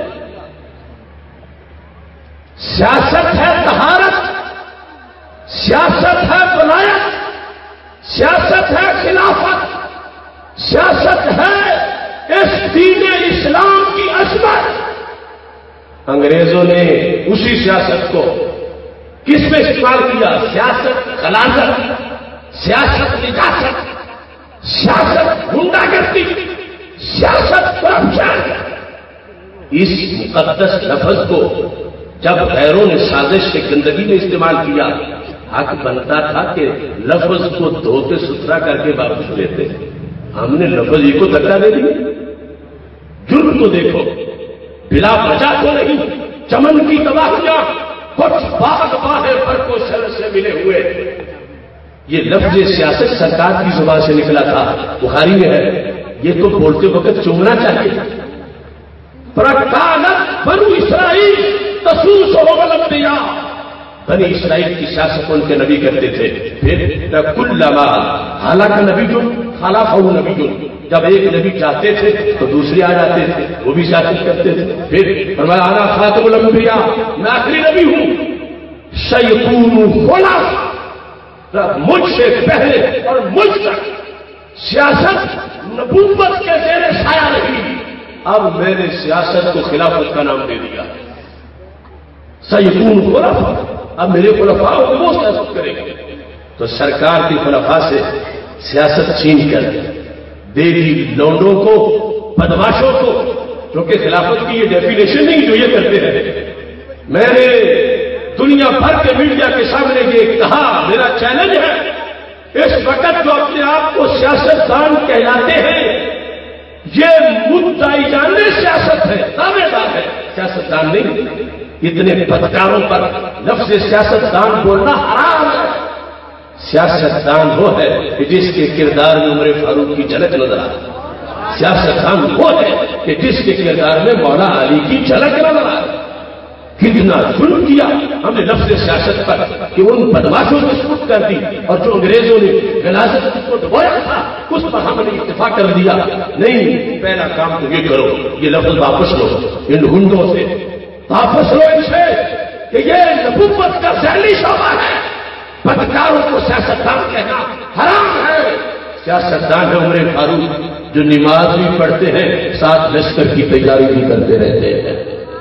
سیاست ہے طہارت، سیاست ہے ولایت، سیاست ہے خلافت، سیاست ہے اس دین اسلام کی عظمت. انگریزوں نے اسی سیاست کو کس میں استعمال کیا؟ سیاست غلاظت، سیاست نجاست، سیاست گنڈا گردی، سیاست کرپشن. اس مقدس لفظ کو جب غیروں نے سازش سے گندگی میں استعمال کیا، حق بنتا تھا کہ لفظ کو دھو کے ستھرا کر کے واپس لیتے. ہم نے لفظ ہی کو دھکا دے دیا. جرم تو دیکھو، بلا وجہ تو نہیں. چمن کی تباہیاں کچھ باغ باہر پر کو سر سے ملے ہوئے. یہ لفظ سیاست سرکار کی زبان سے نکلا تھا، بخاری میں ہے. یہ تو بولتے وقت چومنا چاہیے. پرکانت بنو اسرائیل تسوسہم الانبیاء. بنی اسرائیل کی سیاست ان کے نبی کرتے تھے. پھر کلما حالانکہ نبی جو خلافہ نبی جو جب ایک نبی چاہتے تھے تو دوسرے آ جاتے تھے، وہ بھی سیاست کرتے تھے. پھر فرمایا انا خاتم الانبیاء، میں آخری نبی ہوں. سیکون خلافہ، مجھ سے پہلے اور مجھ تک سیاست نبوت کے زیر سایہ رہی. اب میں نے سیاست کو خلافت کا نام دے دیا. سیکون خلافہ، اب میرے خلفاء وہ سیاست کریں گے. تو سرکار کی خلفاء سے سیاست چھین کر دے دی لونڈوں کو، بدماشوں کو، کیونکہ خلافت کی یہ ڈیفینیشن نہیں جو یہ کرتے ہیں. میں نے دنیا بھر کے میڈیا کے سامنے یہ کہا، میرا چیلنج ہے، اس وقت جو اپنے آپ کو سیاستدان کہلاتے ہیں یہ مدعی جانے سیاست ہے، دعوے دار ہے، سیاستدان نہیں. اتنے بدکاروں پر لفظ سیاستدان بولنا حرام ہے. سیاستدان وہ ہے کہ جس کے کردار میں عمر فاروق کی جھلک نظر آئے. سیاستدان وہ ہے کہ جس کے کردار میں مولا علی کی جھلک نظر آئے. کتنا ظلم کیا ہم نے لفظ سیاست پر کہ ان بدماشوں کو سپرد کر دی، اور جو انگریزوں نے غلاظت کو دبویا تھا اس پر ہم نے اتفاق کر دیا. نہیں، پہلا کام تو یہ کرو، یہ لفظ واپس لو. ان گنڈوں سے واپس لو ان سے کہ یہ نبوت کا ذیلی شعبہ ہے. بدکاروں کو سیاستدان کہنا حرام ہے. سیاستدان ہے عمر فاروق جو نماز بھی پڑھتے ہیں ساتھ لشکر کی تیاری بھی کرتے رہتے ہیں.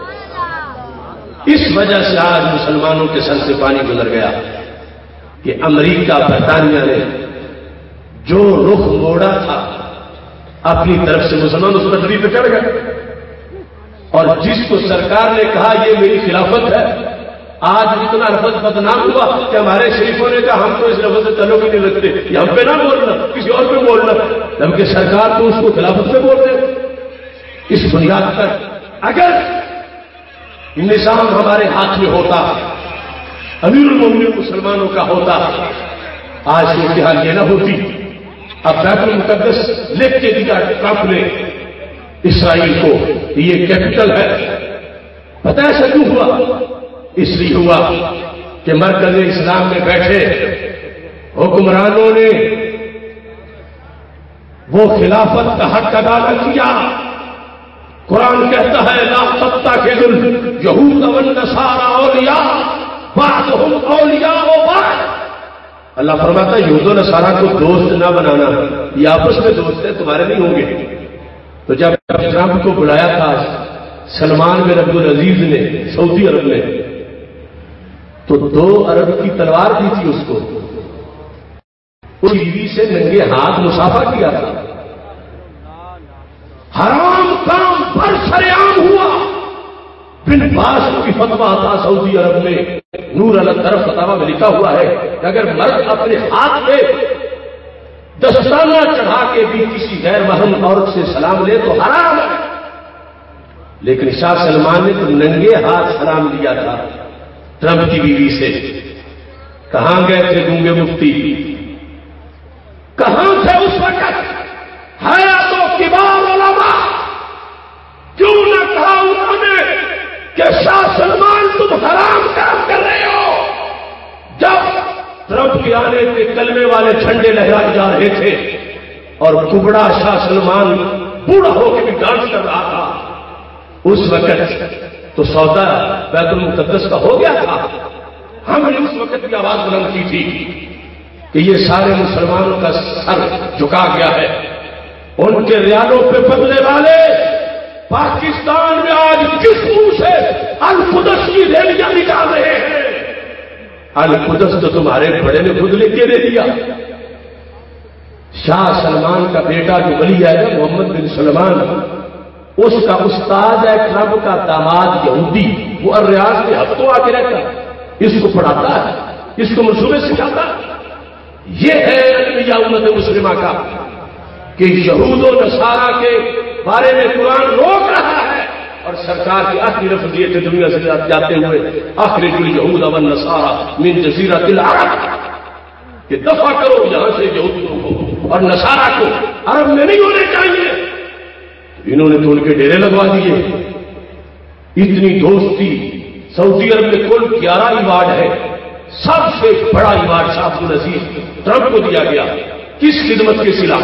اس وجہ سے آج مسلمانوں کے سر سے پانی گزر گیا کہ امریکہ برطانیہ نے جو رخ موڑا تھا اپنی طرف سے مسلمان اس پر دلیل پہ چڑھ گئے. اور جس کو سرکار نے کہا یہ میری خلافت ہے آج اتنا لفظ بدنام ہوا کہ ہمارے شریفوں نے کہا ہم تو اس لفظ سے تعلق ہی نہیں رکھتے, یہ ہم پہ نہ بولنا کسی اور پہ بولنا, جبکہ سرکار تو اس کو خلافت پہ بول رہے. اس بنیاد پر اگر نظام ہمارے ہاتھ میں ہوتا, امیر المومنین مسلمانوں کا ہوتا, آج صورتحال یہ نہ ہوتی. اب بیت المقدس لکھ کے دیا ٹرمپ نے اسرائیل کو یہ کیپٹل ہے. پتہ ہے ایسا کیوں ہوا؟ اس لیے ہوا کہ مرکز اسلام میں بیٹھے حکمرانوں نے وہ خلافت کا حق ادا نہ کیا. قرآن کہتا ہے لا تتخذوا اليهود والنصارى اولیاء بعضهم اولیاء بعض. اللہ فرماتا ہے یہود و نصارہ کو دوست نہ بنانا, یہ آپس میں دوست ہیں تمہارے نہیں ہوں گے. تو جب ٹرمپ کو بلایا تھا سلمان بن عبد العزیز نے سعودی عرب میں, تو 2 ارب کی تلوار دی تھی اس کو, اس بیوی سے ننگے ہاتھ مسافہ کیا تھا. حرام کام پر سرعام ہوا. بن باز کی فتویٰ تھا سعودی عرب میں, نور الطرف فتاوی میں لکھا ہوا ہے کہ اگر مرد اپنے ہاتھ پہ دستانہ چڑھا کے بھی کسی غیر محرم عورت سے سلام لے تو حرام ہے. لیکن شاہ سلمان نے تو ننگے ہاتھ سلام دیا تھا ٹرمپ کی بیوی سے. کہاں گئے تھے گونگے مفتی, کہاں تھے اس وقت حیات و کبار علماء؟ کیوں نہ کہا انہوں نے کہ شاہ سلمان تم حرام کام کر رہے ہو؟ جب ٹرمپ کے آنے پہ کلمے والے جھنڈے لہرائے جا رہے تھے اور کبڑا شاہ سلمان بوڑھا ہو کے بھی ڈانس کر رہا تھا, اس وقت تو سودا بیت المقدس کا ہو گیا تھا. ہم نے اس وقت کی آواز بلند کی تھی کہ یہ سارے مسلمانوں کا سر جھکا گیا ہے. ان کے ریالوں پہ بدلے والے پاکستان میں آج کس منہ سے القدس کی ریلیاں نکال رہے ہیں؟ القدس تو تمہارے بڑے نے خود لکھ کے دے دیا. شاہ سلمان کا بیٹا جو ولی ہے نا محمد بن سلمان, اس کا استاد ہے ٹرمپ کا داماد یہودی, وہ الریاض کے ہفتوں آ کے رہتا ہے, اس کو پڑھاتا ہے, اس کو منصوبے سکھاتا ہے. یہ ہے المیہ امت مسلمہ کا کہ یہود و نصارہ کے بارے میں قرآن روک رہا ہے اور سرکار کی آخری لفظ یہ تھے دنیا سے جاتے ہوئے اخرج الیہود والنصارى من جزیرۃ العرب, کہ دفع کرو یہاں سے یہودیوں کو اور نصارہ کو, عرب میں نہیں ہونے چاہیے. انہوں نے تو ان کے ڈیرے لگوا دیے. اتنی دوستی سعودی عرب میں کل 11 ایوارڈ ہے, سب سے بڑا ایوارڈ شاہ عبد العزیز ٹرمپ کو دیا گیا. کس خدمت کے سلا؟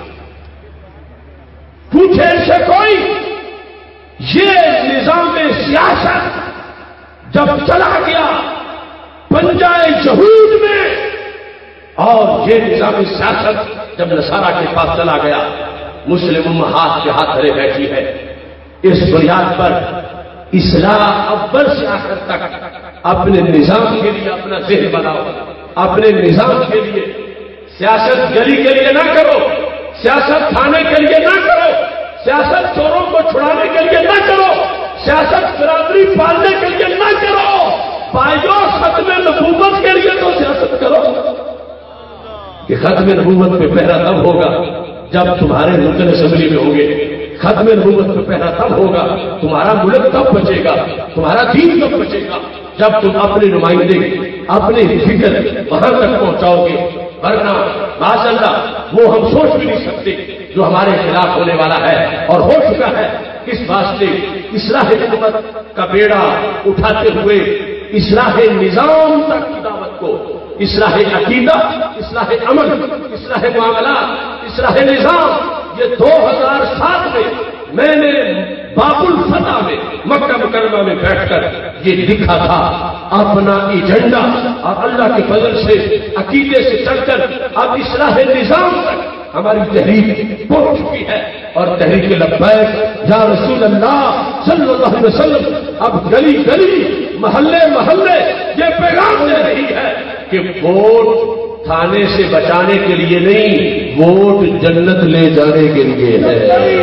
پوچھے ان سے کوئی, یہ نظام سیاست جب چلا گیا پنجائے یہود میں, اور یہ نظام سیاست جب نصارہ کے پاس چلا گیا, مسلم ہاتھ کے ہاتھ دھرے بیٹھی ہے. اس بنیاد پر اصلاح اول سے آخر تک اپنے نظام کے لیے اپنا ذہن بناؤ, اپنے نظام کے لیے. سیاست گلی کے لیے نہ کرو, سیاست تھانے کے لیے نہ کرو, سیاست چوروں کو چھڑانے کے لیے نہ کرو, سیاست برادری پالنے کے لیے نہ کرو. بھائیو ختم نبوت کے لیے تو سیاست کرو. کہ ختم نبوت پہ پہرا تب ہوگا جب تمہارے رکن اسمبلی میں ہوں گے. ختم نبوت پہ پہرا تب ہوگا, تمہارا ملک تب بچے گا, تمہارا دین تب بچے گا جب تم اپنے نمائندے اپنے فکر وہاں تک پہنچاؤ گے. ورنہ معاذ اللہ وہ ہم سوچ بھی نہیں سکتے جو ہمارے خلاف ہونے والا ہے اور ہو چکا ہے. اس واسطے اصلاح حکومت کا بیڑا اٹھاتے ہوئے اصلاح نظام تک کی دعوت کو, اصلاح عقیدہ, اصلاح عمل, اصلاح معاملات, اصلاح نظام, یہ 2007 میں نے باب الفتح میں مکہ مکرمہ میں بیٹھ کر یہ لکھا تھا اپنا ایجنڈا، اور اللہ کے فضل سے عقیدے سے چل کر اب اصلاح نظام تک ہماری تحریک پہنچ چکی ہے، اور تحریک لبیک یا رسول اللہ صلی اللہ علیہ وسلم اب گلی گلی محلے محلے یہ پیغام دے رہی ہے کہ ووٹ تھانے سے بچانے کے لیے نہیں، ووٹ جنت لے جانے کے لیے ہے۔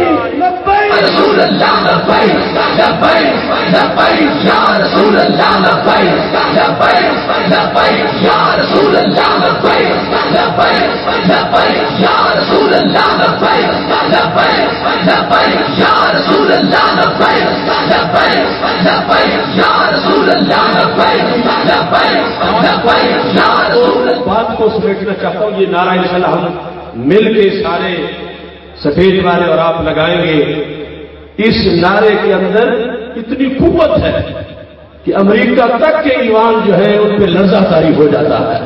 رسول اللہ لبیک لبیک لبیک یا رسول اللہ لبیک لبیک لبیک یا رسول اللہ لبیک لبیک لبیک یا رسول اللہ لبیک لبیک لبیک یا رسول اللہ لبیک لبیک لبیک یا رسول اللہ لبیک لبیک لبیک یا رسول اللہ۔ بات کو سمیٹنا چاہتا ہوں، یہ نعرہ انشاءاللہ ہم مل کے سارے سفید والے اور آپ لگائیں گے۔ اس نعرے کے اندر اتنی قوت ہے کہ امریکہ تک کے ایمان جو ہے ان پہ لرزہ طاری ہو جاتا ہے۔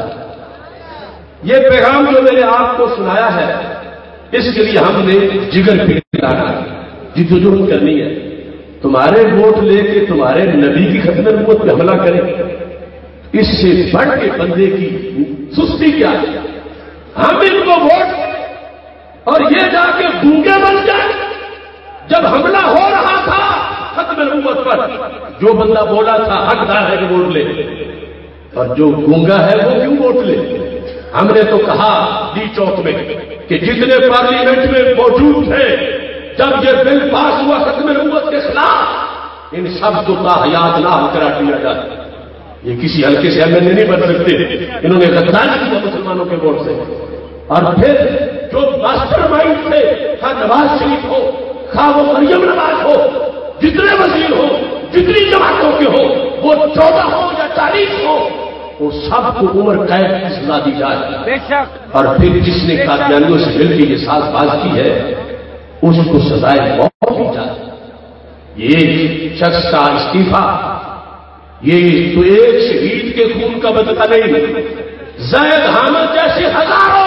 یہ پیغام جو میں نے آپ کو سنایا ہے، اس کے لیے ہم نے جگر پھیلانا ہے، جدوجہد کرنی ہے۔ تمہارے ووٹ لے کے تمہارے نبی کی ختم نبوت پہ حملہ کریں، اس سے بڑھ کے بندے کی سستی کیا ہے؟ ہم ان کو ووٹ اور یہ جا کے گونگے بن جائیں۔ جب حملہ ہو رہا تھا ختم نبوت پر، جو بندہ بولا تھا حقدار ہے کہ ووٹ لے، اور جو گونگا ہے وہ کیوں ووٹ لے؟ ہم نے تو کہا ڈی چوک میں کہ جتنے پارلیمنٹ میں موجود تھے جب یہ بل پاس ہوا ختم نبوت کے خلاف، ان سب کو تاحیات لاحق قرار دیا جائے۔ یہ کسی ہلکے سے ایم ایل اے نہیں بن سکتے، انہوں نے غداری کیا مسلمانوں کے ووٹ سے۔ اور پھر جو ماسٹر مائنڈ تھے، خواہ نواز شریف ہو، خواہ وہ مریم نواز ہو، جتنے وزیر ہو، جتنی جماعتوں کے ہو، وہ 14 ہو یا 40 ہو، وہ سب کو عمر قید کی سزا دی جائے۔ اور پھر جس نے قادیانیوں سے مل کے یہ ساز باز کی ہے اس کو سزائے موت دی جائے۔ یہ ایک شخص کا استعفیٰ، یہ تو ایک شہید کے خون کا بدلہ نہیں، زید حامد جیسے ہزاروں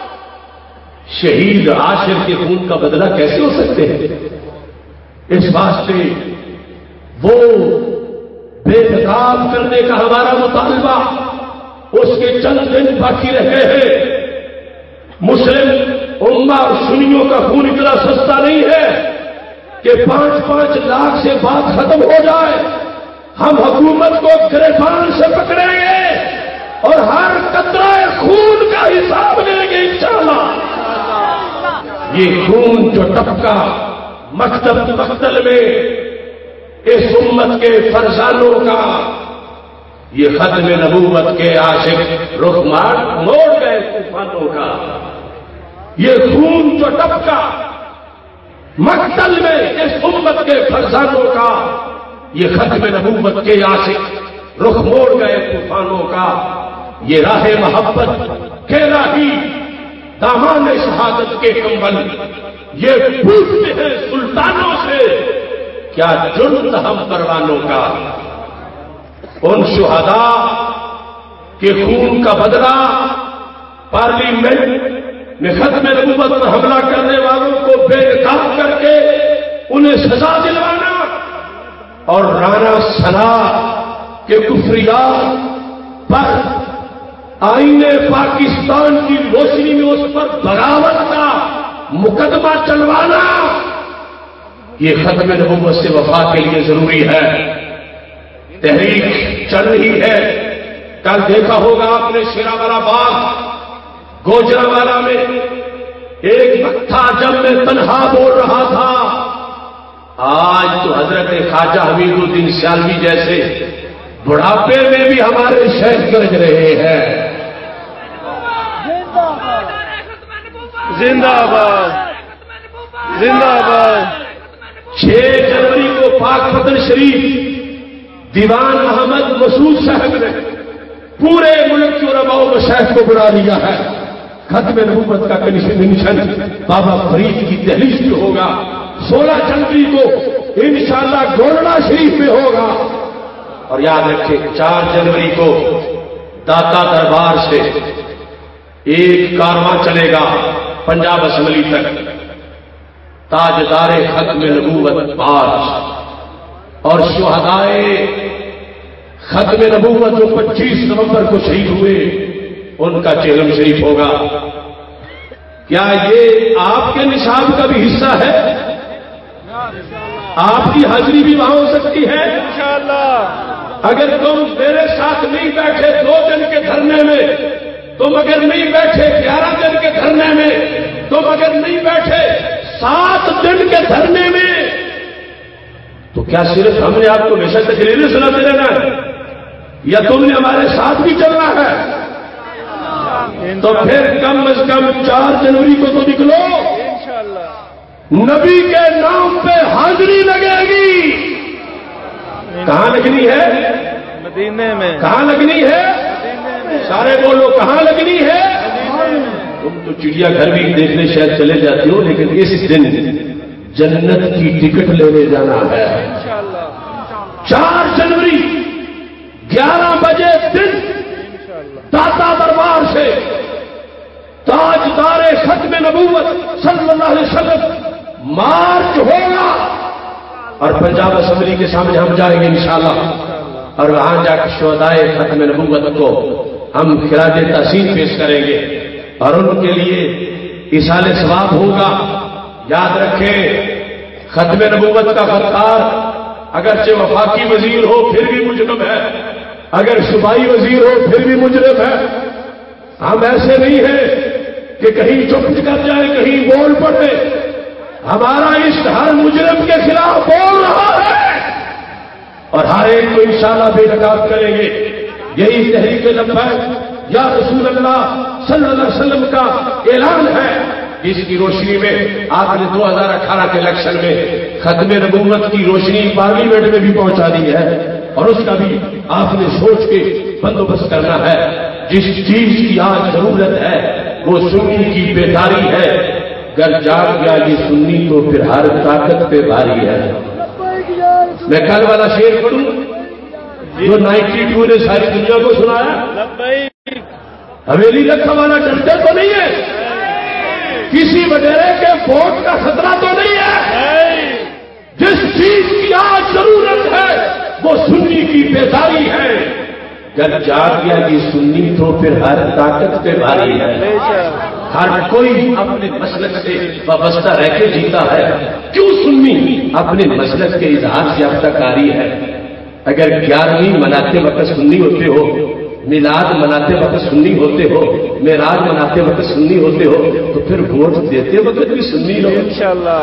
شہید عاشر کے خون کا بدلہ کیسے ہو سکتے ہیں؟ اس واسطے وہ بے نقاب کرنے کا ہمارا مطالبہ، اس کے چند دن باقی رہ گئے ہیں۔ مسلم امہ اور سنیوں کا خون اتنا سستا نہیں ہے کہ 5-5 لاکھ سے بات ختم ہو جائے۔ ہم حکومت کو گریبان سے پکڑیں گے اور ہر قطرہ خون کا حساب لیں گے انشاءاللہ۔ یہ خون جو ٹپکا مکتب مقتل میں اس امت کے فرزانوں کا، یہ ختم نبوت کے عاشق رخ موڑ گئے طوفانوں کا، یہ خون جو ٹپکا مقتل میں اس امت کے فرزانوں کا، یہ ختم نبوت کے عاشق رخ موڑ گئے طوفانوں کا، یہ راہ محبت کے راہی دامان شہادت کے کمبل، یہ پوچھتے ہیں سلطانوں سے کیا جرم ہم پروانوں کا۔ ان شہداء کے خون کا بدلہ پارلیمنٹ میں ختم نبوت پر حملہ کرنے والوں کو بے نقاب کر کے انہیں سزا دلوانا، اور رانا ثنا کے کفریات پر آئین پاکستان کی روشنی میں اس پر بغاوت کا مقدمہ چلوانا، یہ ختم نبوت سے وفا کے لیے ضروری ہے۔ تحریک چل رہی ہے، کل دیکھا ہوگا آپ نے شیراوالا باغ گوجرانوالا میں ایک وقت تھا جب میں تنہا بول رہا تھا، آج تو حضرت خواجہ حمید الدین سیالوی جیسے بڑھاپے میں بھی ہمارے شیخ گرج رہے ہیں۔ زندہ آباد، زندہ آباد۔ 6 جنوری کو پاک پتن شریف دیوان احمد مسعود صاحب نے پورے ملک کے علماء و مشائخ کو بلا لیا ہے۔ ختم نبوت کا کنشن بابا فرید کی دہلیز پہ ہوگا۔ 16 جنوری کو انشاءاللہ گولڈا شریف میں ہوگا، اور یاد رکھیں 4 جنوری کو داتا دربار سے ایک کارواں چلے گا پنجاب اسمبلی تک، تاجدار ختم نبوت 5 اور شہدائے ختم نبوت جو 25 نومبر کو شہید ہوئے ان کا چہلم شریف ہوگا. کیا یہ آپ کے نصاب کا بھی حصہ ہے؟ آپ کی حاضری بھی وہاں ہو سکتی ہے انشاءاللہ. اگر تم میرے ساتھ نہیں بیٹھے 2 دن کے دھرنے میں، تم اگر نہیں بیٹھے 11 دن کے دھرنے میں، تم اگر نہیں بیٹھے 7 دن کے دھرنے میں، تو کیا صرف ہم نے آپ کو ہمیشہ تقریریں سناتے رہنا ہے یا تم نے ہمارے ساتھ بھی چلنا ہے؟ تو پھر کم از کم 4 جنوری کو تو نکلو، نبی کے نام پہ حاضری لگے گی. کہاں لگنی ہے؟ مدینے میں. کہاں لگنی ہے؟ سارے بولو کہاں لگنی ہے؟ تم تو چڑیا گھر بھی دیکھنے شاید چلے جاتے ہو، لیکن اس دن جنت کی ٹکٹ لینے جانا ہے. 4 جنوری 11 بجے دن داتا دربار سے تاجدار ختم نبوت صلی اللہ علیہ وسلم مارچ ہوگا اور پنجاب اسمبلی کے سامنے ہم جائیں گے انشاءاللہ، اور وہاں جا کے شہدائے ختم نبوت کو ہم خراج تحسین پیش کریں گے اور ان کے لیے ایصال ثواب ہوگا. یاد رکھیں ختم نبوت کا غدار اگرچہ وفاقی وزیر ہو پھر بھی مجرم ہے، اگر صوبائی وزیر ہو پھر بھی مجرم ہے. ہم ایسے نہیں ہیں کہ کہیں چپ کر جائیں کہیں بول پڑے. ہمارا عشق ہر مجرم کے خلاف بول رہا ہے اور ہر ایک کو انشاءاللہ بے نقاب کریں گے. یہی تحریک لبیک یا رسول اللہ صلی اللہ علیہ وسلم کا اعلان ہے، جس کی روشنی میں آپ نے 2018 کے الیکشن میں ختم نبوت کی روشنی پارلیمنٹ میں بھی پہنچا دی ہے اور اس کا بھی آپ نے سوچ کے بندوبست کرنا ہے. جس چیز کی آج ضرورت ہے وہ سنی کی بیداری ہے. گر جاگ گیا یہ سنی تو پھر ہر طاقت پہ بھاری ہے. میں کل والا شعر پڑھوں جو 92 نے ساری دنیا کو سنایا. حویلی لکھا والا ڈرتے تو نہیں ہے، کسی وڈیرے کے ووٹ کا خطرہ تو نہیں ہے. جس چیز کی آج ضرورت ہے وہ سنی کی بیداری ہے. جب جاگ گیا یہ سنی تو پھر ہر طاقت پہ بھاری ہے. ہر کوئی اپنے مسلک سے وابستہ رہ کے جیتا ہے. کیوں سنی اپنے مسلک کے اظہار سے اب تک کاری ہے. اگر 11ویں مناتے وقت سنی ہوتے ہو، میلاد مناتے وقت سنی ہوتے ہو، معراج مناتے وقت سنی ہوتے ہو، تو پھر ووٹ دیتے وقت بھی سنی ہو انشاءاللہ.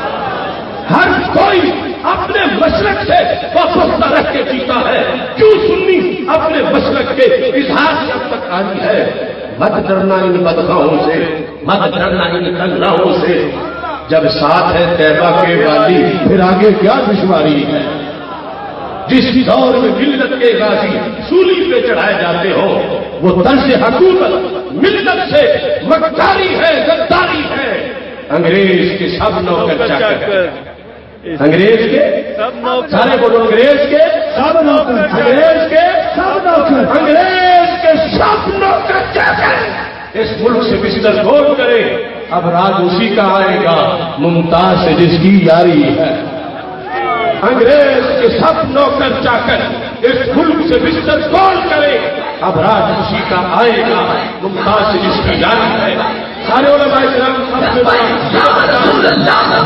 ہر کوئی اپنے مسلک سے وابستہ رہ کے جیتا ہے. کیوں سنی اپنے مسلک کے اظہار سے اب تک آئی ہے. مت ڈرنا ان بدخواہوں سے، مت ڈرنا ان کنگراہوں سے. جب ساتھ ہے طیبہ کے والی پھر آگے کیا دشواری ہے. جس دور میں ملت کے غازی سولی پہ چڑھائے جاتے ہو وہ طرز حکومت ملت سے مکاری ہے، غداری ہے. انگریز کے سب نوکر چاکر، انگریز کے سارے بولو، انگریز کے سب نوکر، انگریز کے سب نوکر، انگریز کے سب نوکر چاکر اس ملک سے بستر چھوڑ کرے. اب راج اسی کا آئے گا ممتاز سے جس کی یاری ہے. انگریز کے سب نوکر چاکر اس ملک سے بستر چھوڑ کرے. اب راج اسی کا آئے گا ممتاز سے جس کی یاری ہے. سارے علماء کرام سب سے